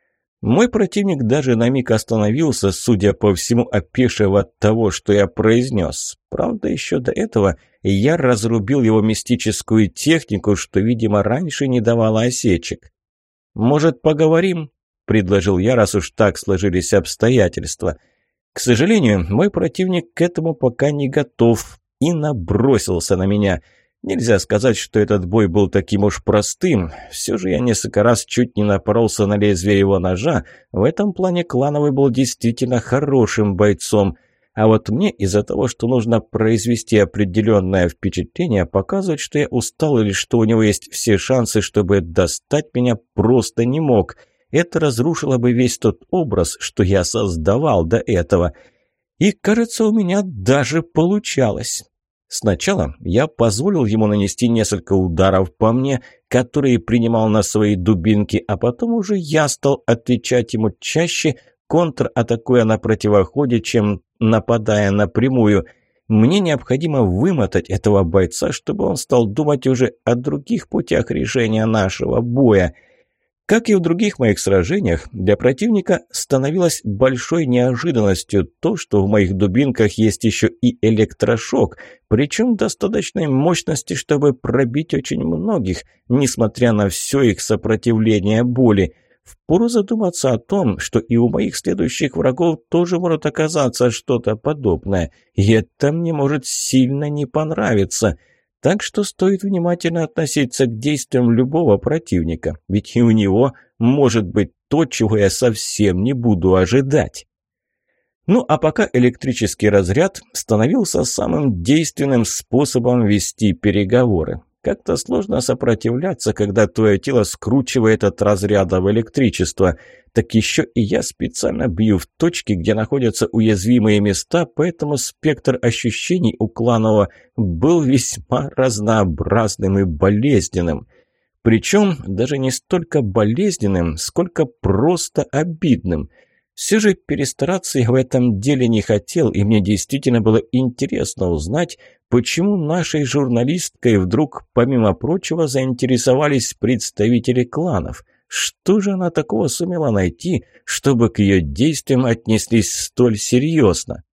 Мой противник даже на миг остановился, судя по всему, опешив от того, что я произнес. Правда, еще до этого я разрубил его мистическую технику, что, видимо, раньше не давало осечек. «Может, поговорим?» – предложил я, раз уж так сложились обстоятельства. К сожалению, мой противник к этому пока не готов и набросился на меня. Нельзя сказать, что этот бой был таким уж простым. Все же я несколько раз чуть не напоролся на лезвие его ножа. В этом плане Клановый был действительно хорошим бойцом. А вот мне из-за того, что нужно произвести определенное впечатление, показывать, что я устал или что у него есть все шансы, чтобы достать меня, просто не мог. Это разрушило бы весь тот образ, что я создавал до этого. И, кажется, у меня даже получалось. Сначала я позволил ему нанести несколько ударов по мне, которые принимал на свои дубинки, а потом уже я стал отвечать ему чаще, контратакуя на противоходе, чем нападая напрямую. Мне необходимо вымотать этого бойца, чтобы он стал думать уже о других путях решения нашего боя. Как и в других моих сражениях, для противника становилось большой неожиданностью то, что в моих дубинках есть еще и электрошок, причем достаточной мощности, чтобы пробить очень многих, несмотря на все их сопротивление боли. Впору задуматься о том, что и у моих следующих врагов тоже может оказаться что-то подобное, и это мне может сильно не понравиться. Так что стоит внимательно относиться к действиям любого противника, ведь и у него может быть то, чего я совсем не буду ожидать. Ну а пока электрический разряд становился самым действенным способом вести переговоры. Как-то сложно сопротивляться, когда твое тело скручивает от разряда в электричество. так еще и я специально бью в точки, где находятся уязвимые места, поэтому спектр ощущений у кланового был весьма разнообразным и болезненным. Причем даже не столько болезненным, сколько просто обидным. Все же перестараться я в этом деле не хотел, и мне действительно было интересно узнать, почему нашей журналисткой вдруг, помимо прочего, заинтересовались представители кланов. Что же она такого сумела найти, чтобы к ее действиям отнеслись столь серьезно?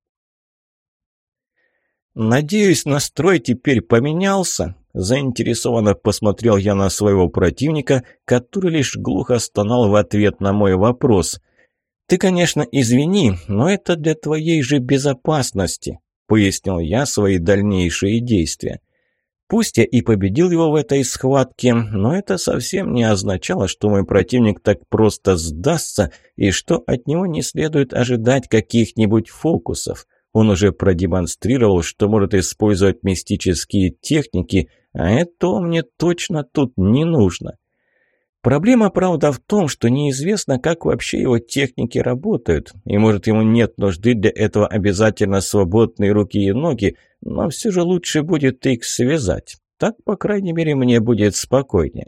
«Надеюсь, настрой теперь поменялся?» Заинтересованно посмотрел я на своего противника, который лишь глухо стонал в ответ на мой вопрос. «Ты, конечно, извини, но это для твоей же безопасности», — пояснил я свои дальнейшие действия. Пусть я и победил его в этой схватке, но это совсем не означало, что мой противник так просто сдастся и что от него не следует ожидать каких-нибудь фокусов. Он уже продемонстрировал, что может использовать мистические техники, а это мне точно тут не нужно. Проблема, правда, в том, что неизвестно, как вообще его техники работают, и, может, ему нет нужды для этого обязательно свободные руки и ноги, но все же лучше будет их связать. Так, по крайней мере, мне будет спокойнее.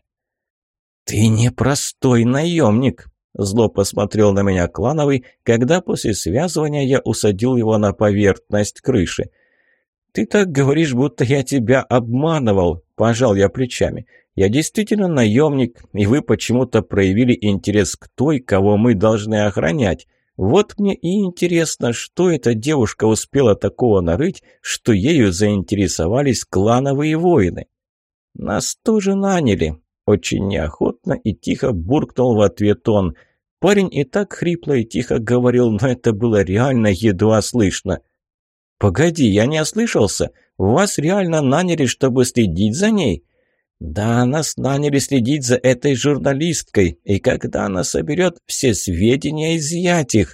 «Ты непростой наемник», — зло посмотрел на меня клановый, когда после связывания я усадил его на поверхность крыши. «Ты так говоришь, будто я тебя обманывал», — пожал я плечами. «Я действительно наемник, и вы почему-то проявили интерес к той, кого мы должны охранять. Вот мне и интересно, что эта девушка успела такого нарыть, что ею заинтересовались клановые воины». «Нас тоже наняли», — очень неохотно и тихо буркнул в ответ он. Парень и так хрипло и тихо говорил, но это было реально едва слышно. «Погоди, я не ослышался. Вас реально наняли, чтобы следить за ней?» «Да, нас наняли следить за этой журналисткой, и когда она соберет все сведения, изъять их».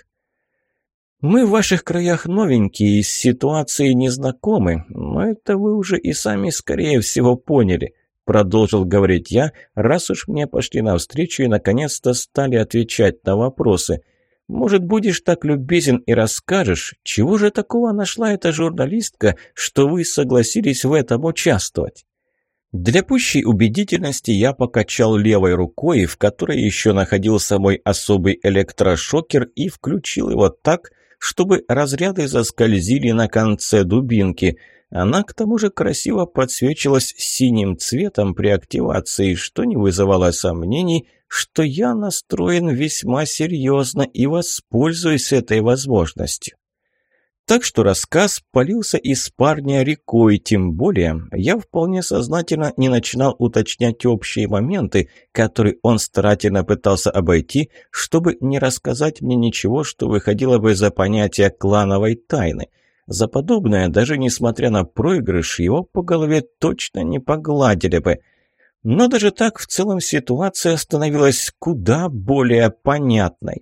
«Мы в ваших краях новенькие и с ситуацией не знакомы, но это вы уже и сами, скорее всего, поняли», — продолжил говорить я, раз уж мне пошли навстречу и наконец-то стали отвечать на вопросы. «Может, будешь так любезен и расскажешь, чего же такого нашла эта журналистка, что вы согласились в этом участвовать?» Для пущей убедительности я покачал левой рукой, в которой еще находился мой особый электрошокер, и включил его так, чтобы разряды заскользили на конце дубинки. Она, к тому же, красиво подсвечивалась синим цветом при активации, что не вызывало сомнений, что я настроен весьма серьезно и воспользуюсь этой возможностью. Так что рассказ полился из парня рекой, тем более я вполне сознательно не начинал уточнять общие моменты, которые он старательно пытался обойти, чтобы не рассказать мне ничего, что выходило бы за понятие клановой тайны. За подобное, даже несмотря на проигрыш, его по голове точно не погладили бы. Но даже так в целом ситуация становилась куда более понятной.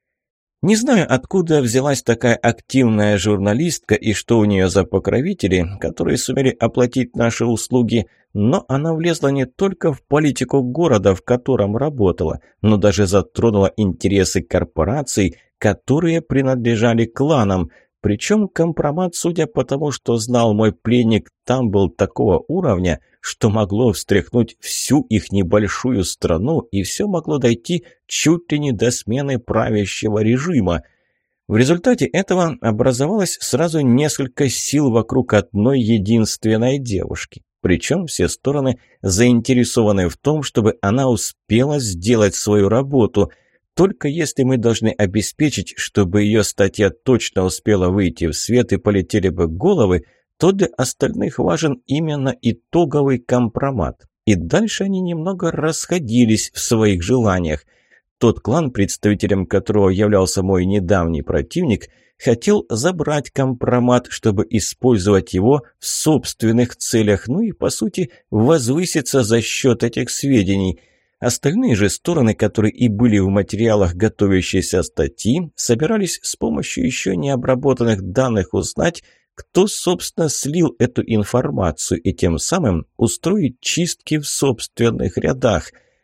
Не знаю, откуда взялась такая активная журналистка и что у нее за покровители, которые сумели оплатить наши услуги, но она влезла не только в политику города, в котором работала, но даже затронула интересы корпораций, которые принадлежали кланам. Причем компромат, судя по тому, что знал мой пленник, там был такого уровня, что могло встряхнуть всю их небольшую страну, и все могло дойти чуть ли не до смены правящего режима. В результате этого образовалось сразу несколько сил вокруг одной единственной девушки. Причем все стороны заинтересованы в том, чтобы она успела сделать свою работу. Только если мы должны обеспечить, чтобы ее статья точно успела выйти в свет и полетели бы головы, то для остальных важен именно итоговый компромат. И дальше они немного расходились в своих желаниях. Тот клан, представителем которого являлся мой недавний противник, хотел забрать компромат, чтобы использовать его в собственных целях, ну и, по сути, возвыситься за счет этих сведений. Остальные же стороны, которые и были в материалах готовящейся статьи, собирались с помощью еще не обработанных данных узнать, кто, собственно, слил эту информацию, и тем самым устроить чистки в собственных рядах.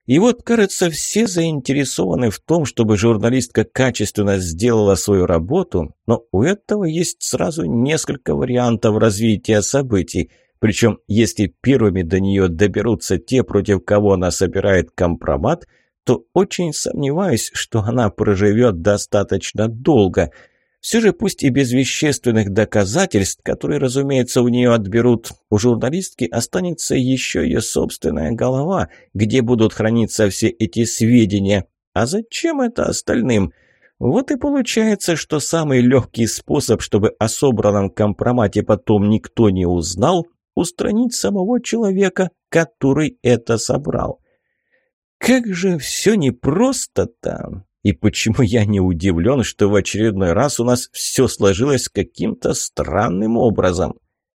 И вот, кажется, все заинтересованы в том, чтобы журналистка качественно сделала свою работу, но у этого есть сразу несколько вариантов развития событий. Причем, если первыми до нее доберутся те, против кого она собирает компромат, то очень сомневаюсь, что она проживет достаточно долго. Все же, пусть и без вещественных доказательств, которые, разумеется, у нее отберут, у журналистки останется еще ее собственная голова, где будут храниться все эти сведения. А зачем это остальным? Вот и получается, что самый легкий способ, чтобы о собранном компромате потом никто не узнал, устранить самого человека, который это собрал. Как же все непросто-то! И почему я не удивлен, что в очередной раз у нас все сложилось каким-то странным образом?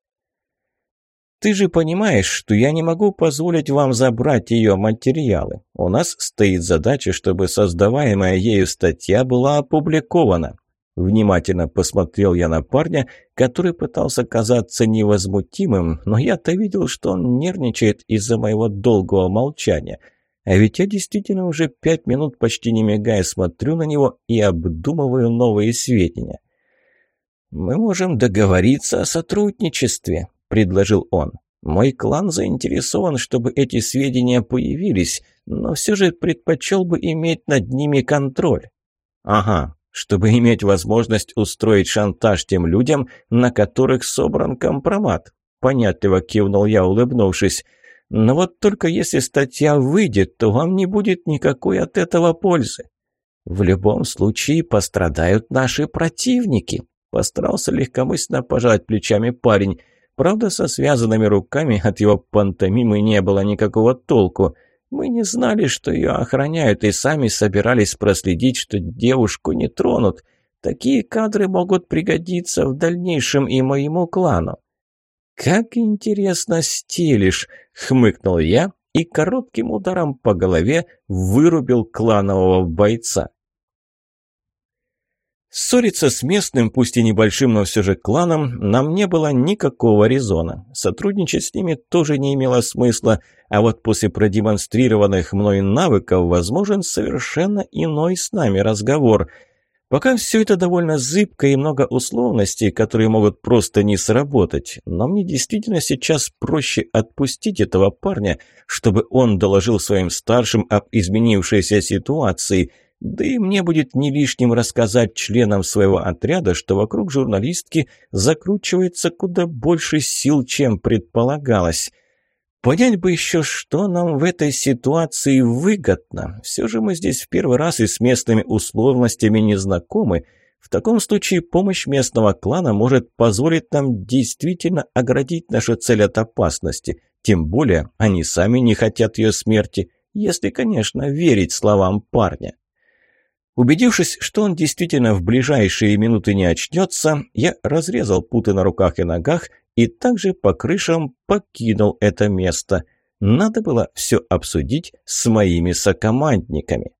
Ты же понимаешь, что я не могу позволить вам забрать ее материалы. У нас стоит задача, чтобы создаваемая ею статья была опубликована. Внимательно посмотрел я на парня, который пытался казаться невозмутимым, но я-то видел, что он нервничает из-за моего долгого молчания. А ведь я действительно уже пять минут, почти не мигая, смотрю на него и обдумываю новые сведения. «Мы можем договориться о сотрудничестве», — предложил он. «Мой клан заинтересован, чтобы эти сведения появились, но все же предпочел бы иметь над ними контроль». «Ага, чтобы иметь возможность устроить шантаж тем людям, на которых собран компромат», — понятливо кивнул я, улыбнувшись. «Но вот только если статья выйдет, то вам не будет никакой от этого пользы». «В любом случае пострадают наши противники», — постарался легкомысленно пожать плечами парень. Правда, со связанными руками от его пантомимы не было никакого толку. Мы не знали, что ее охраняют, и сами собирались проследить, что девушку не тронут. Такие кадры могут пригодиться в дальнейшем и моему клану. «Как интересно стелишь!» — хмыкнул я и коротким ударом по голове вырубил кланового бойца. Ссориться с местным, пусть и небольшим, но все же кланом, нам не было никакого резона. Сотрудничать с ними тоже не имело смысла, а вот после продемонстрированных мной навыков возможен совершенно иной с нами разговор. Пока все это довольно зыбко и много условностей, которые могут просто не сработать, но мне действительно сейчас проще отпустить этого парня, чтобы он доложил своим старшим об изменившейся ситуации. Да и мне будет не лишним рассказать членам своего отряда, что вокруг журналистки закручивается куда больше сил, чем предполагалось. Понять бы еще, что нам в этой ситуации выгодно. Все же мы здесь в первый раз и с местными условностями не знакомы. В таком случае помощь местного клана может позволить нам действительно оградить нашу цель от опасности. Тем более они сами не хотят ее смерти, если, конечно, верить словам парня. Убедившись, что он действительно в ближайшие минуты не очнется, я разрезал путы на руках и ногах и также по крышам покинул это место. Надо было все обсудить с моими сокомандниками.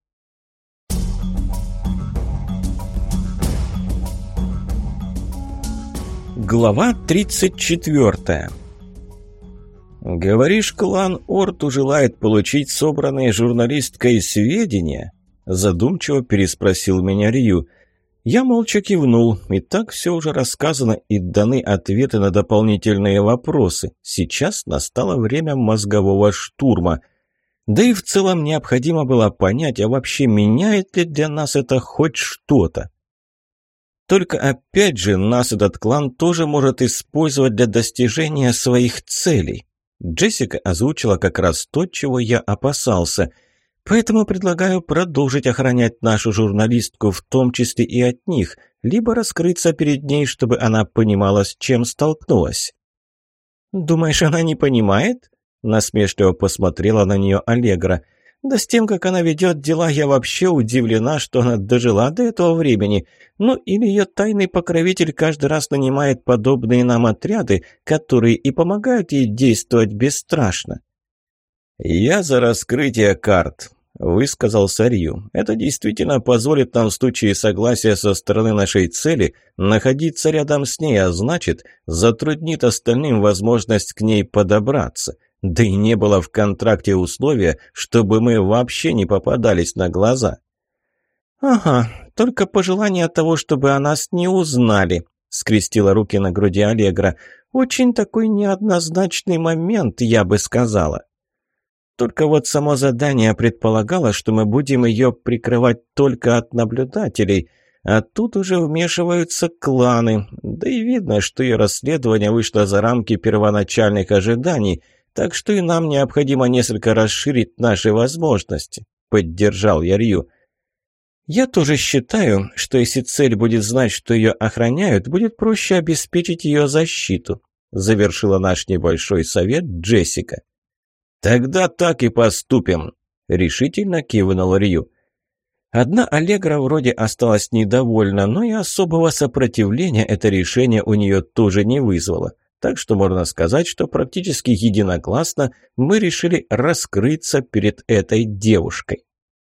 Глава тридцать четвёртая. «Говоришь, клан Орту желает получить собранные журналисткой сведения?» Задумчиво переспросил меня Рью. Я молча кивнул, и так все уже рассказано и даны ответы на дополнительные вопросы. Сейчас настало время мозгового штурма. Да и в целом необходимо было понять, а вообще меняет ли для нас это хоть что-то. Только опять же, нас этот клан тоже может использовать для достижения своих целей. Джессика озвучила как раз то, чего я опасался – Поэтому предлагаю продолжить охранять нашу журналистку, в том числе и от них, либо раскрыться перед ней, чтобы она понимала, с чем столкнулась. «Думаешь, она не понимает?» – насмешливо посмотрела на нее Аллегра. «Да с тем, как она ведет дела, я вообще удивлена, что она дожила до этого времени. Ну, или ее тайный покровитель каждый раз нанимает подобные нам отряды, которые и помогают ей действовать бесстрашно». «Я за раскрытие карт», — высказал Рью. «Это действительно позволит нам в случае согласия со стороны нашей цели находиться рядом с ней, а значит, затруднит остальным возможность к ней подобраться. Да и не было в контракте условия, чтобы мы вообще не попадались на глаза. «Ага, только пожелание того, чтобы о нас не узнали», — скрестила руки на груди Аллегра. «Очень такой неоднозначный момент, я бы сказала». Только вот само задание предполагало, что мы будем ее прикрывать только от наблюдателей, а тут уже вмешиваются кланы, да и видно, что ее расследование вышло за рамки первоначальных ожиданий, так что и нам необходимо несколько расширить наши возможности», — поддержал я Рью. «Я тоже считаю, что если цель будет знать, что ее охраняют, будет проще обеспечить ее защиту», — завершила наш небольшой совет Джессика. «Тогда так и поступим», — решительно кивнул Рью. Одна Аллегра вроде осталась недовольна, но и особого сопротивления это решение у нее тоже не вызвало. Так что можно сказать, что практически единогласно мы решили раскрыться перед этой девушкой.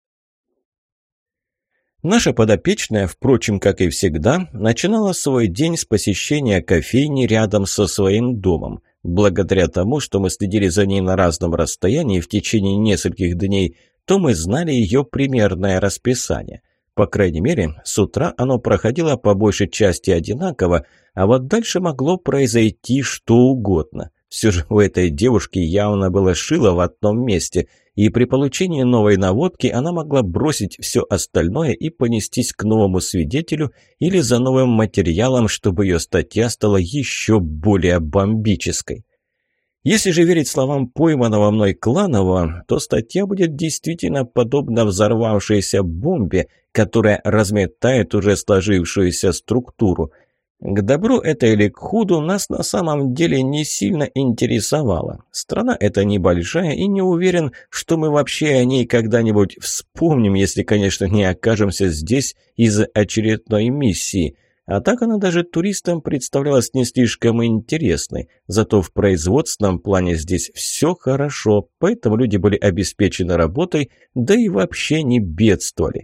Наша подопечная, впрочем, как и всегда, начинала свой день с посещения кофейни рядом со своим домом. Благодаря тому, что мы следили за ней на разном расстоянии в течение нескольких дней, то мы знали ее примерное расписание. По крайней мере, с утра оно проходило по большей части одинаково, а вот дальше могло произойти что угодно. Все же у этой девушки явно было шило в одном месте, и при получении новой наводки она могла бросить все остальное и понестись к новому свидетелю или за новым материалом, чтобы ее статья стала еще более бомбической. Если же верить словам пойманного мной Кланова, то статья будет действительно подобна взорвавшейся бомбе, которая разметает уже сложившуюся структуру. К добру это или к худу нас на самом деле не сильно интересовало. Страна эта небольшая, и не уверен, что мы вообще о ней когда-нибудь вспомним, если, конечно, не окажемся здесь из-за очередной миссии. А так она даже туристам представлялась не слишком интересной. Зато в производственном плане здесь все хорошо, поэтому люди были обеспечены работой, да и вообще не бедствовали.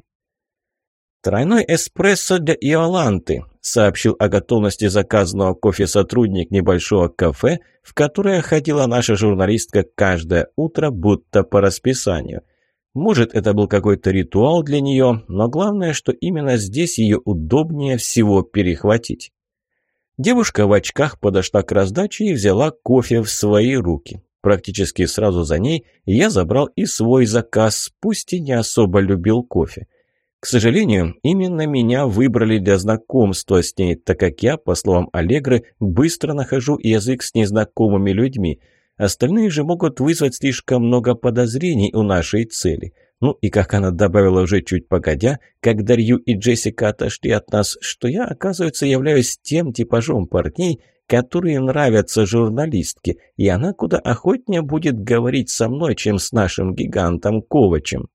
«Тройной эспрессо для Иоланты», — сообщил о готовности заказанного кофе сотрудник небольшого кафе, в которое ходила наша журналистка каждое утро, будто по расписанию. Может, это был какой-то ритуал для нее, но главное, что именно здесь ее удобнее всего перехватить. Девушка в очках подошла к раздаче и взяла кофе в свои руки. Практически сразу за ней я забрал и свой заказ, пусть и не особо любил кофе. К сожалению, именно меня выбрали для знакомства с ней, так как я, по словам Аллегры, быстро нахожу язык с незнакомыми людьми. Остальные же могут вызвать слишком много подозрений у нашей цели. Ну и как она добавила уже чуть погодя, когда Рью и Джессика отошли от нас, что я, оказывается, являюсь тем типажом парней, которые нравятся журналистке, и она куда охотнее будет говорить со мной, чем с нашим гигантом Ковачем.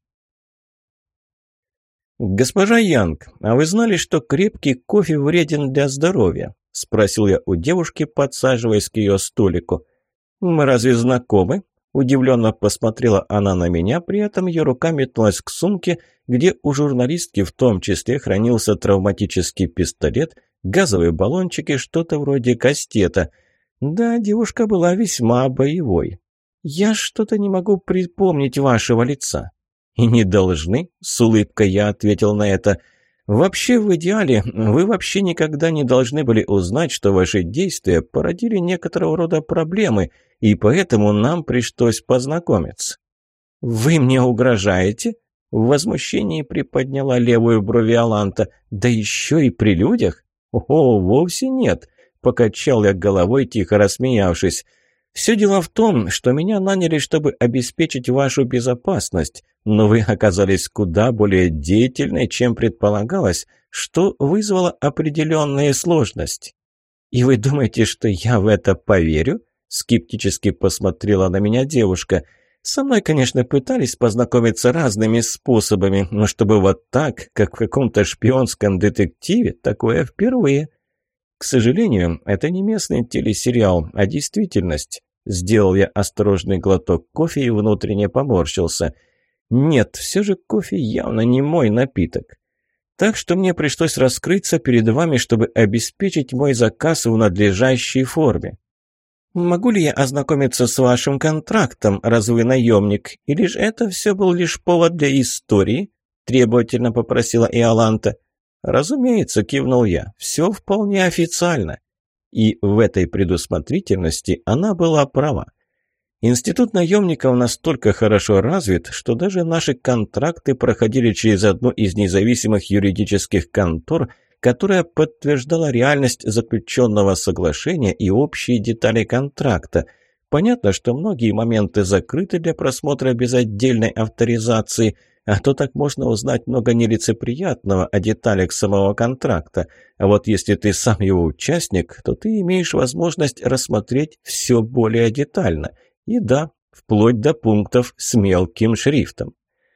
«Госпожа Янг, а вы знали, что крепкий кофе вреден для здоровья?» – спросил я у девушки, подсаживаясь к ее столику. «Мы разве знакомы?» – удивленно посмотрела она на меня, при этом ее рука метнулась к сумке, где у журналистки в том числе хранился травматический пистолет, газовые баллончики, что-то вроде кастета. Да, девушка была весьма боевой. «Я что-то не могу припомнить вашего лица». «И не должны», — с улыбкой я ответил на это. «Вообще, в идеале, вы вообще никогда не должны были узнать, что ваши действия породили некоторого рода проблемы, и поэтому нам пришлось познакомиться». «Вы мне угрожаете?» — в возмущении приподняла левую бровь Иоланта. «Да еще и при людях?» «О, вовсе нет», — покачал я головой, тихо рассмеявшись. «Все дело в том, что меня наняли, чтобы обеспечить вашу безопасность, но вы оказались куда более деятельной, чем предполагалось, что вызвало определенные сложности». «И вы думаете, что я в это поверю?» — скептически посмотрела на меня девушка. «Со мной, конечно, пытались познакомиться разными способами, но чтобы вот так, как в каком-то шпионском детективе, такое впервые». «К сожалению, это не местный телесериал, а действительность». Сделал я осторожный глоток кофе и внутренне поморщился. Нет, все же кофе явно не мой напиток. Так что мне пришлось раскрыться перед вами, чтобы обеспечить мой заказ в надлежащей форме. «Могу ли я ознакомиться с вашим контрактом, раз вы наемник? Или же это все был лишь повод для истории?» – требовательно попросила Иоланта. «Разумеется», – кивнул я, – «все вполне официально». И в этой предусмотрительности она была права. Институт наемников настолько хорошо развит, что даже наши контракты проходили через одну из независимых юридических контор, которая подтверждала реальность заключенного соглашения и общие детали контракта. Понятно, что многие моменты закрыты для просмотра без отдельной авторизации, а то так можно узнать много нелицеприятного о деталях самого контракта. А вот если ты сам его участник, то ты имеешь возможность рассмотреть все более детально. И да, вплоть до пунктов с мелким шрифтом.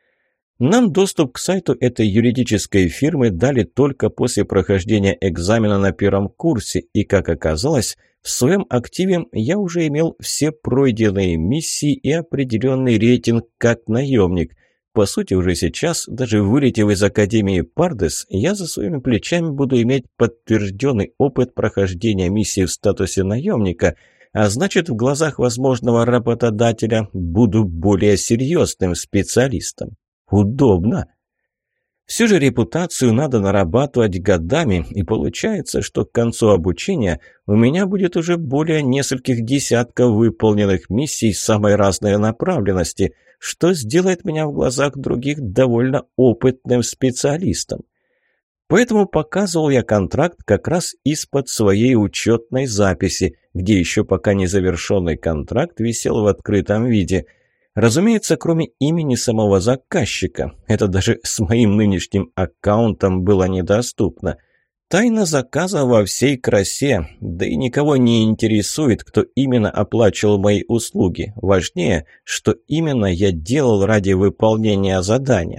Нам доступ к сайту этой юридической фирмы дали только после прохождения экзамена на первом курсе, и, как оказалось, в своем активе я уже имел все пройденные миссии и определенный рейтинг как наемник. По сути, уже сейчас, даже вылетев из Академии Пардес, я за своими плечами буду иметь подтвержденный опыт прохождения миссии в статусе наемника, а значит, в глазах возможного работодателя буду более серьезным специалистом. Удобно. Все же репутацию надо нарабатывать годами, и получается, что к концу обучения у меня будет уже более нескольких десятков выполненных миссий самой разной направленности, что сделает меня в глазах других довольно опытным специалистом. Поэтому показывал я контракт как раз из-под своей учетной записи, где еще пока не завершенный контракт висел в открытом виде. Разумеется, кроме имени самого заказчика. Это даже с моим нынешним аккаунтом было недоступно. Тайна заказа во всей красе, да и никого не интересует, кто именно оплачивал мои услуги. Важнее, что именно я делал ради выполнения задания.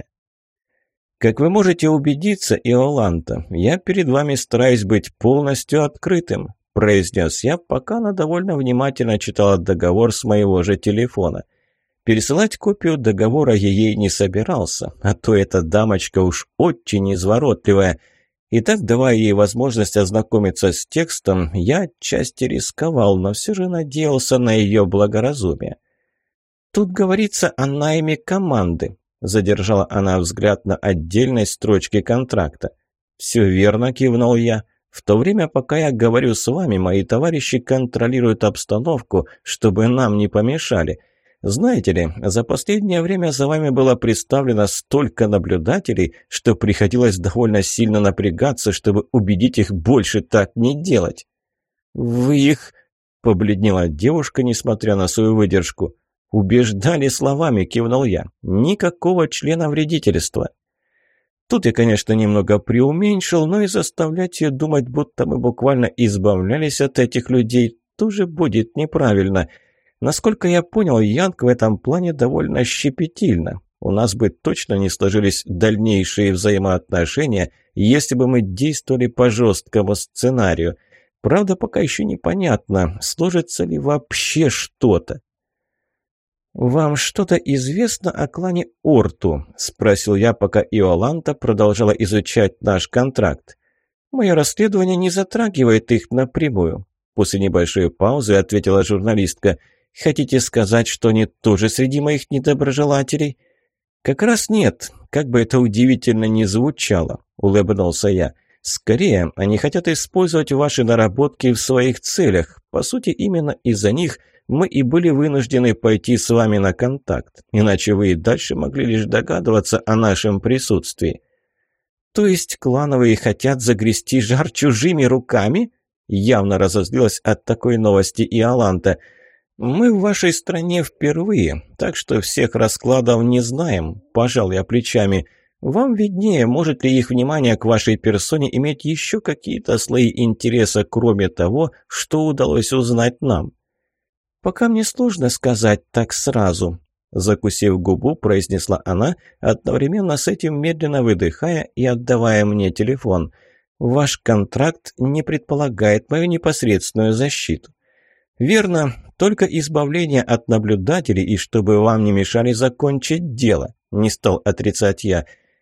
Как вы можете убедиться, Иоланта, я перед вами стараюсь быть полностью открытым, произнес я, пока она довольно внимательно читала договор с моего же телефона. Пересылать копию договора я ей не собирался, а то эта дамочка уж очень изворотливая. И так, давая ей возможность ознакомиться с текстом, я отчасти рисковал, но все же надеялся на ее благоразумие. «Тут говорится о найме команды», — задержала она взгляд на отдельной строчке контракта. «Все верно», — кивнул я. «В то время, пока я говорю с вами, мои товарищи контролируют обстановку, чтобы нам не помешали. Знаете ли, за последнее время за вами было представлено столько наблюдателей, что приходилось довольно сильно напрягаться, чтобы убедить их больше так не делать». «Вы их...» — побледнела девушка, несмотря на свою выдержку. «Убеждали словами», — кивнул я. «Никакого члена вредительства». Тут я, конечно, немного преуменьшил, но и заставлять ее думать, будто мы буквально избавлялись от этих людей, тоже будет неправильно. Насколько я понял, Янг в этом плане довольно щепетильна. У нас бы точно не сложились дальнейшие взаимоотношения, если бы мы действовали по жесткому сценарию. Правда, пока еще непонятно, сложится ли вообще что-то. «Вам что-то известно о клане Орту?» – спросил я, пока Иоланта продолжала изучать наш контракт. «Мое расследование не затрагивает их напрямую», – после небольшой паузы ответила журналистка. «Хотите сказать, что они тоже среди моих недоброжелателей?» «Как раз нет, как бы это удивительно ни звучало», – улыбнулся я. «Скорее, они хотят использовать ваши наработки в своих целях. По сути, именно из-за них мы и были вынуждены пойти с вами на контакт, иначе вы и дальше могли лишь догадываться о нашем присутствии». «То есть клановые хотят загрести жар чужими руками?» Явно разозлилась от такой новости Иоланта. «Мы в вашей стране впервые, так что всех раскладов не знаем», – пожал я плечами. «Вам виднее, может ли их внимание к вашей персоне иметь еще какие-то слои интереса, кроме того, что удалось узнать нам». «Пока мне сложно сказать так сразу», – закусив губу, произнесла она, одновременно с этим медленно выдыхая и отдавая мне телефон. «Ваш контракт не предполагает мою непосредственную защиту». «Верно, только избавление от наблюдателей и чтобы вам не мешали закончить дело», – не стал отрицать я.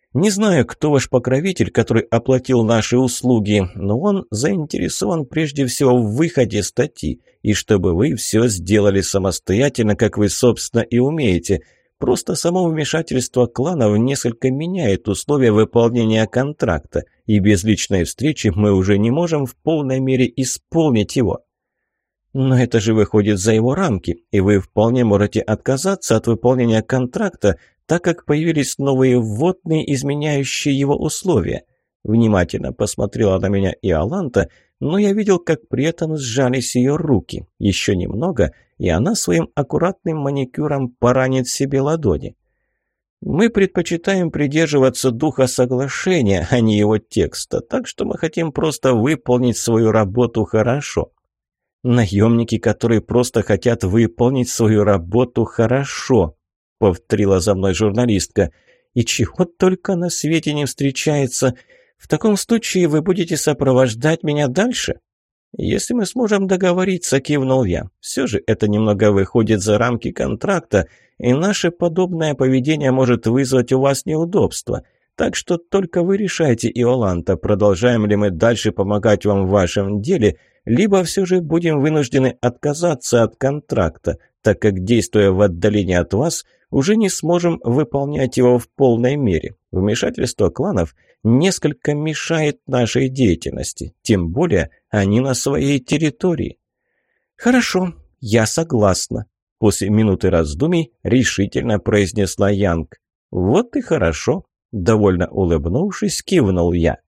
Не знаю, кто ваш покровитель, который оплатил наши услуги, но он заинтересован прежде всего в выходе статьи, и чтобы вы все сделали самостоятельно, как вы, собственно, и умеете. Просто само вмешательство кланов несколько меняет условия выполнения контракта, и без личной встречи мы уже не можем в полной мере исполнить его. Но это же выходит за его рамки, и вы вполне можете отказаться от выполнения контракта, так как появились новые вводные, изменяющие его условия. Внимательно посмотрела на меня Иоланта, но я видел, как при этом сжались ее руки. Еще немного, и она своим аккуратным маникюром поранит себе ладони. Мы предпочитаем придерживаться духа соглашения, а не его текста, так что мы хотим просто выполнить свою работу хорошо. Наемники, которые просто хотят выполнить свою работу хорошо, повторила за мной журналистка. И чего только на свете не встречается. В таком случае вы будете сопровождать меня дальше? Если мы сможем договориться, кивнул я. Все же это немного выходит за рамки контракта, и наше подобное поведение может вызвать у вас неудобства. Так что только вы решайте, Иоланта, продолжаем ли мы дальше помогать вам в вашем деле, либо все же будем вынуждены отказаться от контракта, так как, действуя в отдалении от вас, уже не сможем выполнять его в полной мере. Вмешательство кланов несколько мешает нашей деятельности, тем более они на своей территории. Хорошо, я согласна. После минуты раздумий решительно произнесла Янг. Вот и хорошо. Довольно улыбнувшись, кивнул я.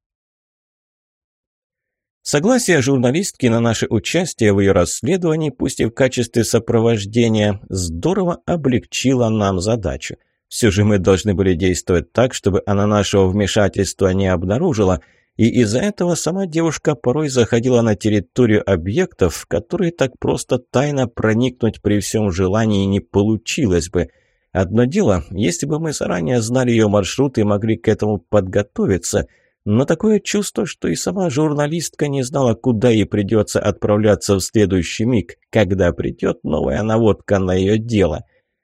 Согласие журналистки на наше участие в ее расследовании, пусть и в качестве сопровождения, здорово облегчило нам задачу. Все же мы должны были действовать так, чтобы она нашего вмешательства не обнаружила, и из-за этого сама девушка порой заходила на территорию объектов, в которые так просто тайно проникнуть при всем желании не получилось бы. Одно дело, если бы мы заранее знали ее маршрут и могли к этому подготовиться, но такое чувство, что и сама журналистка не знала, куда ей придется отправляться в следующий миг, когда придет новая наводка на ее дело.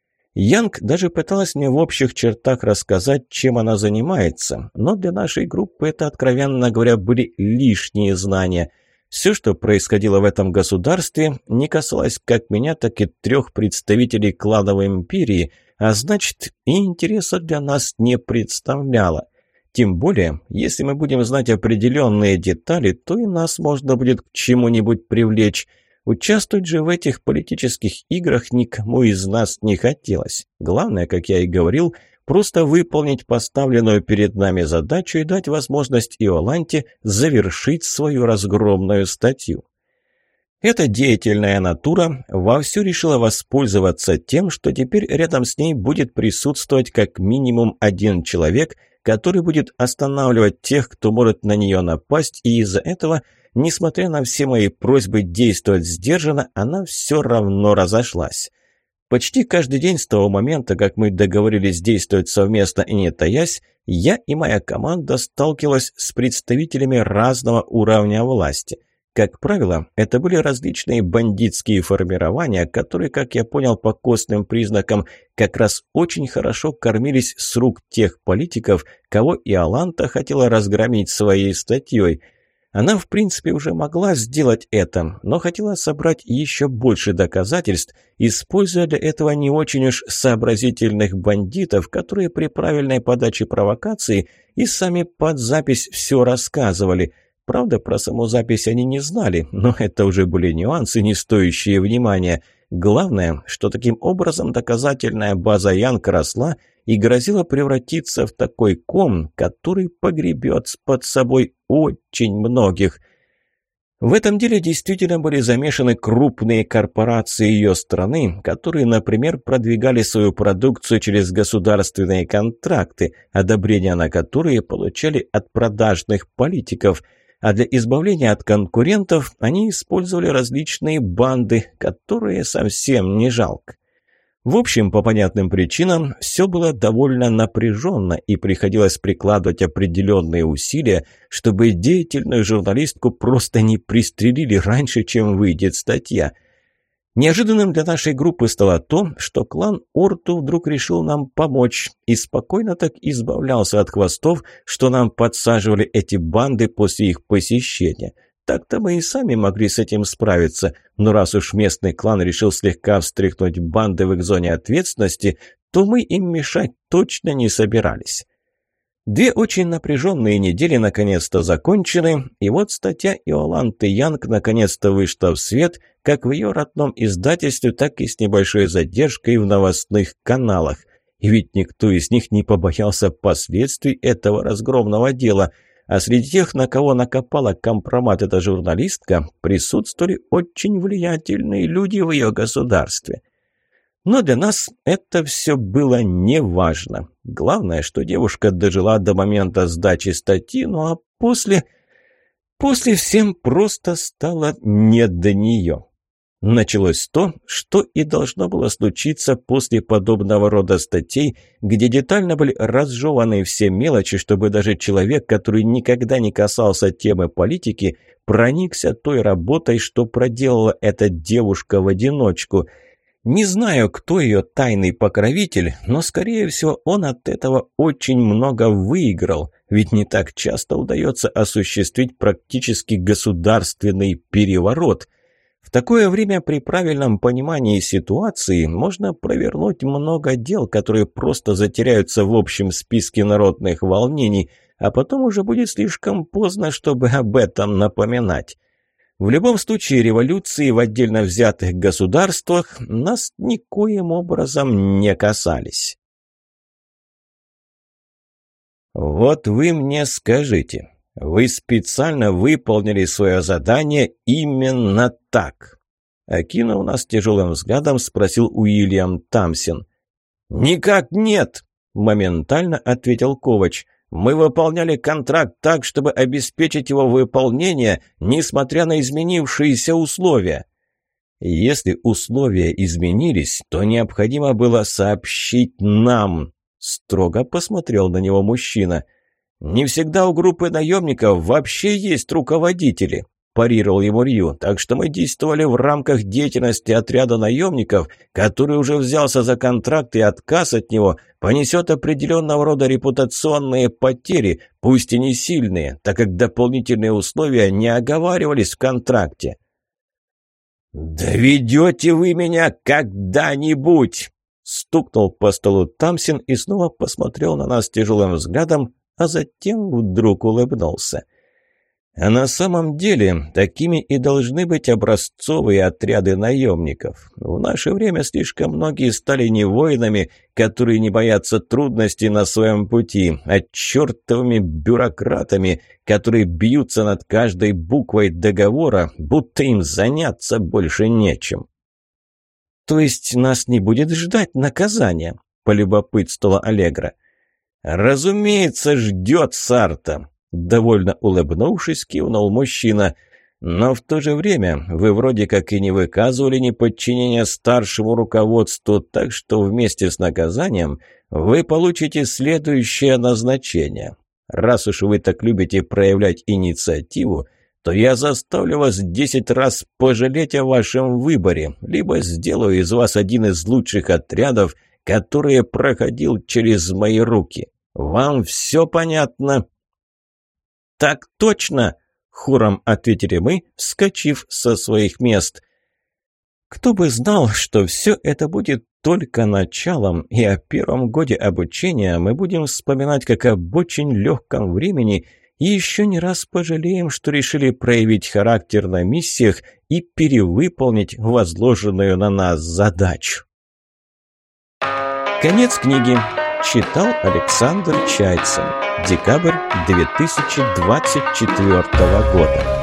Янг даже пыталась мне в общих чертах рассказать, чем она занимается, но для нашей группы это, откровенно говоря, были лишние знания. Все, что происходило в этом государстве, не касалось как меня, так и трех представителей клановой империи, а значит, и интереса для нас не представляло. Тем более, если мы будем знать определенные детали, то и нас можно будет к чему-нибудь привлечь. Участвовать же в этих политических играх никому из нас не хотелось. Главное, как я и говорил, просто выполнить поставленную перед нами задачу и дать возможность Иоланте завершить свою разгромную статью. Эта деятельная натура вовсю решила воспользоваться тем, что теперь рядом с ней будет присутствовать как минимум один человек, который будет останавливать тех, кто может на нее напасть, и из-за этого, несмотря на все мои просьбы действовать сдержанно, она все равно разошлась. Почти каждый день с того момента, как мы договорились действовать совместно и не таясь, я и моя команда сталкивалась с представителями разного уровня власти. Как правило, это были различные бандитские формирования, которые, как я понял по косвенным признакам, как раз очень хорошо кормились с рук тех политиков, кого Иоланта хотела разгромить своей статьей. Она, в принципе, уже могла сделать это, но хотела собрать еще больше доказательств, используя для этого не очень уж сообразительных бандитов, которые при правильной подаче провокации и сами под запись все рассказывали. Правда, про саму запись они не знали, но это уже были нюансы, не стоящие внимания. Главное, что таким образом доказательная база Янг росла и грозила превратиться в такой ком, который погребет под собой очень многих. В этом деле действительно были замешаны крупные корпорации ее страны, которые, например, продвигали свою продукцию через государственные контракты, одобрения на которые получали от продажных политиков – а для избавления от конкурентов они использовали различные банды, которые совсем не жалко. В общем, по понятным причинам, все было довольно напряженно и приходилось прикладывать определенные усилия, чтобы деятельную журналистку просто не пристрелили раньше, чем выйдет статья. Неожиданным для нашей группы стало то, что клан Орту вдруг решил нам помочь и спокойно так избавлялся от хвостов, что нам подсаживали эти банды после их посещения. Так-то мы и сами могли с этим справиться, но раз уж местный клан решил слегка встряхнуть банды в их зоне ответственности, то мы им мешать точно не собирались. Две очень напряженные недели наконец-то закончены, и вот статья Иоланты Янг наконец-то вышла в свет, как в ее родном издательстве, так и с небольшой задержкой в новостных каналах. И ведь никто из них не побоялся последствий этого разгромного дела, а среди тех, на кого накопала компромат эта журналистка, присутствовали очень влиятельные люди в ее государстве. Но для нас это все было неважно. Главное, что девушка дожила до момента сдачи статьи, ну а после... После всем просто стало не до нее. Началось то, что и должно было случиться после подобного рода статей, где детально были разжеваны все мелочи, чтобы даже человек, который никогда не касался темы политики, проникся той работой, что проделала эта девушка в одиночку. Не знаю, кто ее тайный покровитель, но, скорее всего, он от этого очень много выиграл, ведь не так часто удается осуществить практически государственный переворот. В такое время при правильном понимании ситуации можно провернуть много дел, которые просто затеряются в общем списке народных волнений, а потом уже будет слишком поздно, чтобы об этом напоминать. В любом случае, революции в отдельно взятых государствах нас никоим образом не касались. Вот вы мне скажите, вы специально выполнили свое задание именно так? Окинув нас тяжелым взглядом, спросил Уильям Тамсин. «Никак нет!» – моментально ответил Ковач. «Мы выполняли контракт так, чтобы обеспечить его выполнение, несмотря на изменившиеся условия». «Если условия изменились, то необходимо было сообщить нам», – строго посмотрел на него мужчина. «Не всегда у группы наемников вообще есть руководители», – парировал ему Рью, «так что мы действовали в рамках деятельности отряда наемников, который уже взялся за контракт, и отказ от него понесет определенного рода репутационные потери, пусть и не сильные, так как дополнительные условия не оговаривались в контракте». «Доведете вы меня когда-нибудь!» – стукнул по столу Тамсин и снова посмотрел на нас тяжелым взглядом, а затем вдруг улыбнулся. А на самом деле, такими и должны быть образцовые отряды наемников. В наше время слишком многие стали не воинами, которые не боятся трудностей на своем пути, а чертовыми бюрократами, которые бьются над каждой буквой договора, будто им заняться больше нечем. «То есть нас не будет ждать наказания?» – полюбопытствовала Аллегра. «Разумеется, ждет Сарта», – довольно улыбнувшись, кивнул мужчина. «Но в то же время вы вроде как и не выказывали неподчинения старшему руководству, так что вместе с наказанием вы получите следующее назначение. Раз уж вы так любите проявлять инициативу, то я заставлю вас десять раз пожалеть о вашем выборе, либо сделаю из вас один из лучших отрядов, который проходил через мои руки. Вам все понятно?» «Так точно!» – хором ответили мы, вскочив со своих мест. Кто бы знал, что все это будет только началом, и о первом годе обучения мы будем вспоминать как об очень легком времени и еще не раз пожалеем, что решили проявить характер на миссиях и перевыполнить возложенную на нас задачу. Конец книги. Читал Александр Чайцин. Декабрь две тысячи двадцать четвёртого года.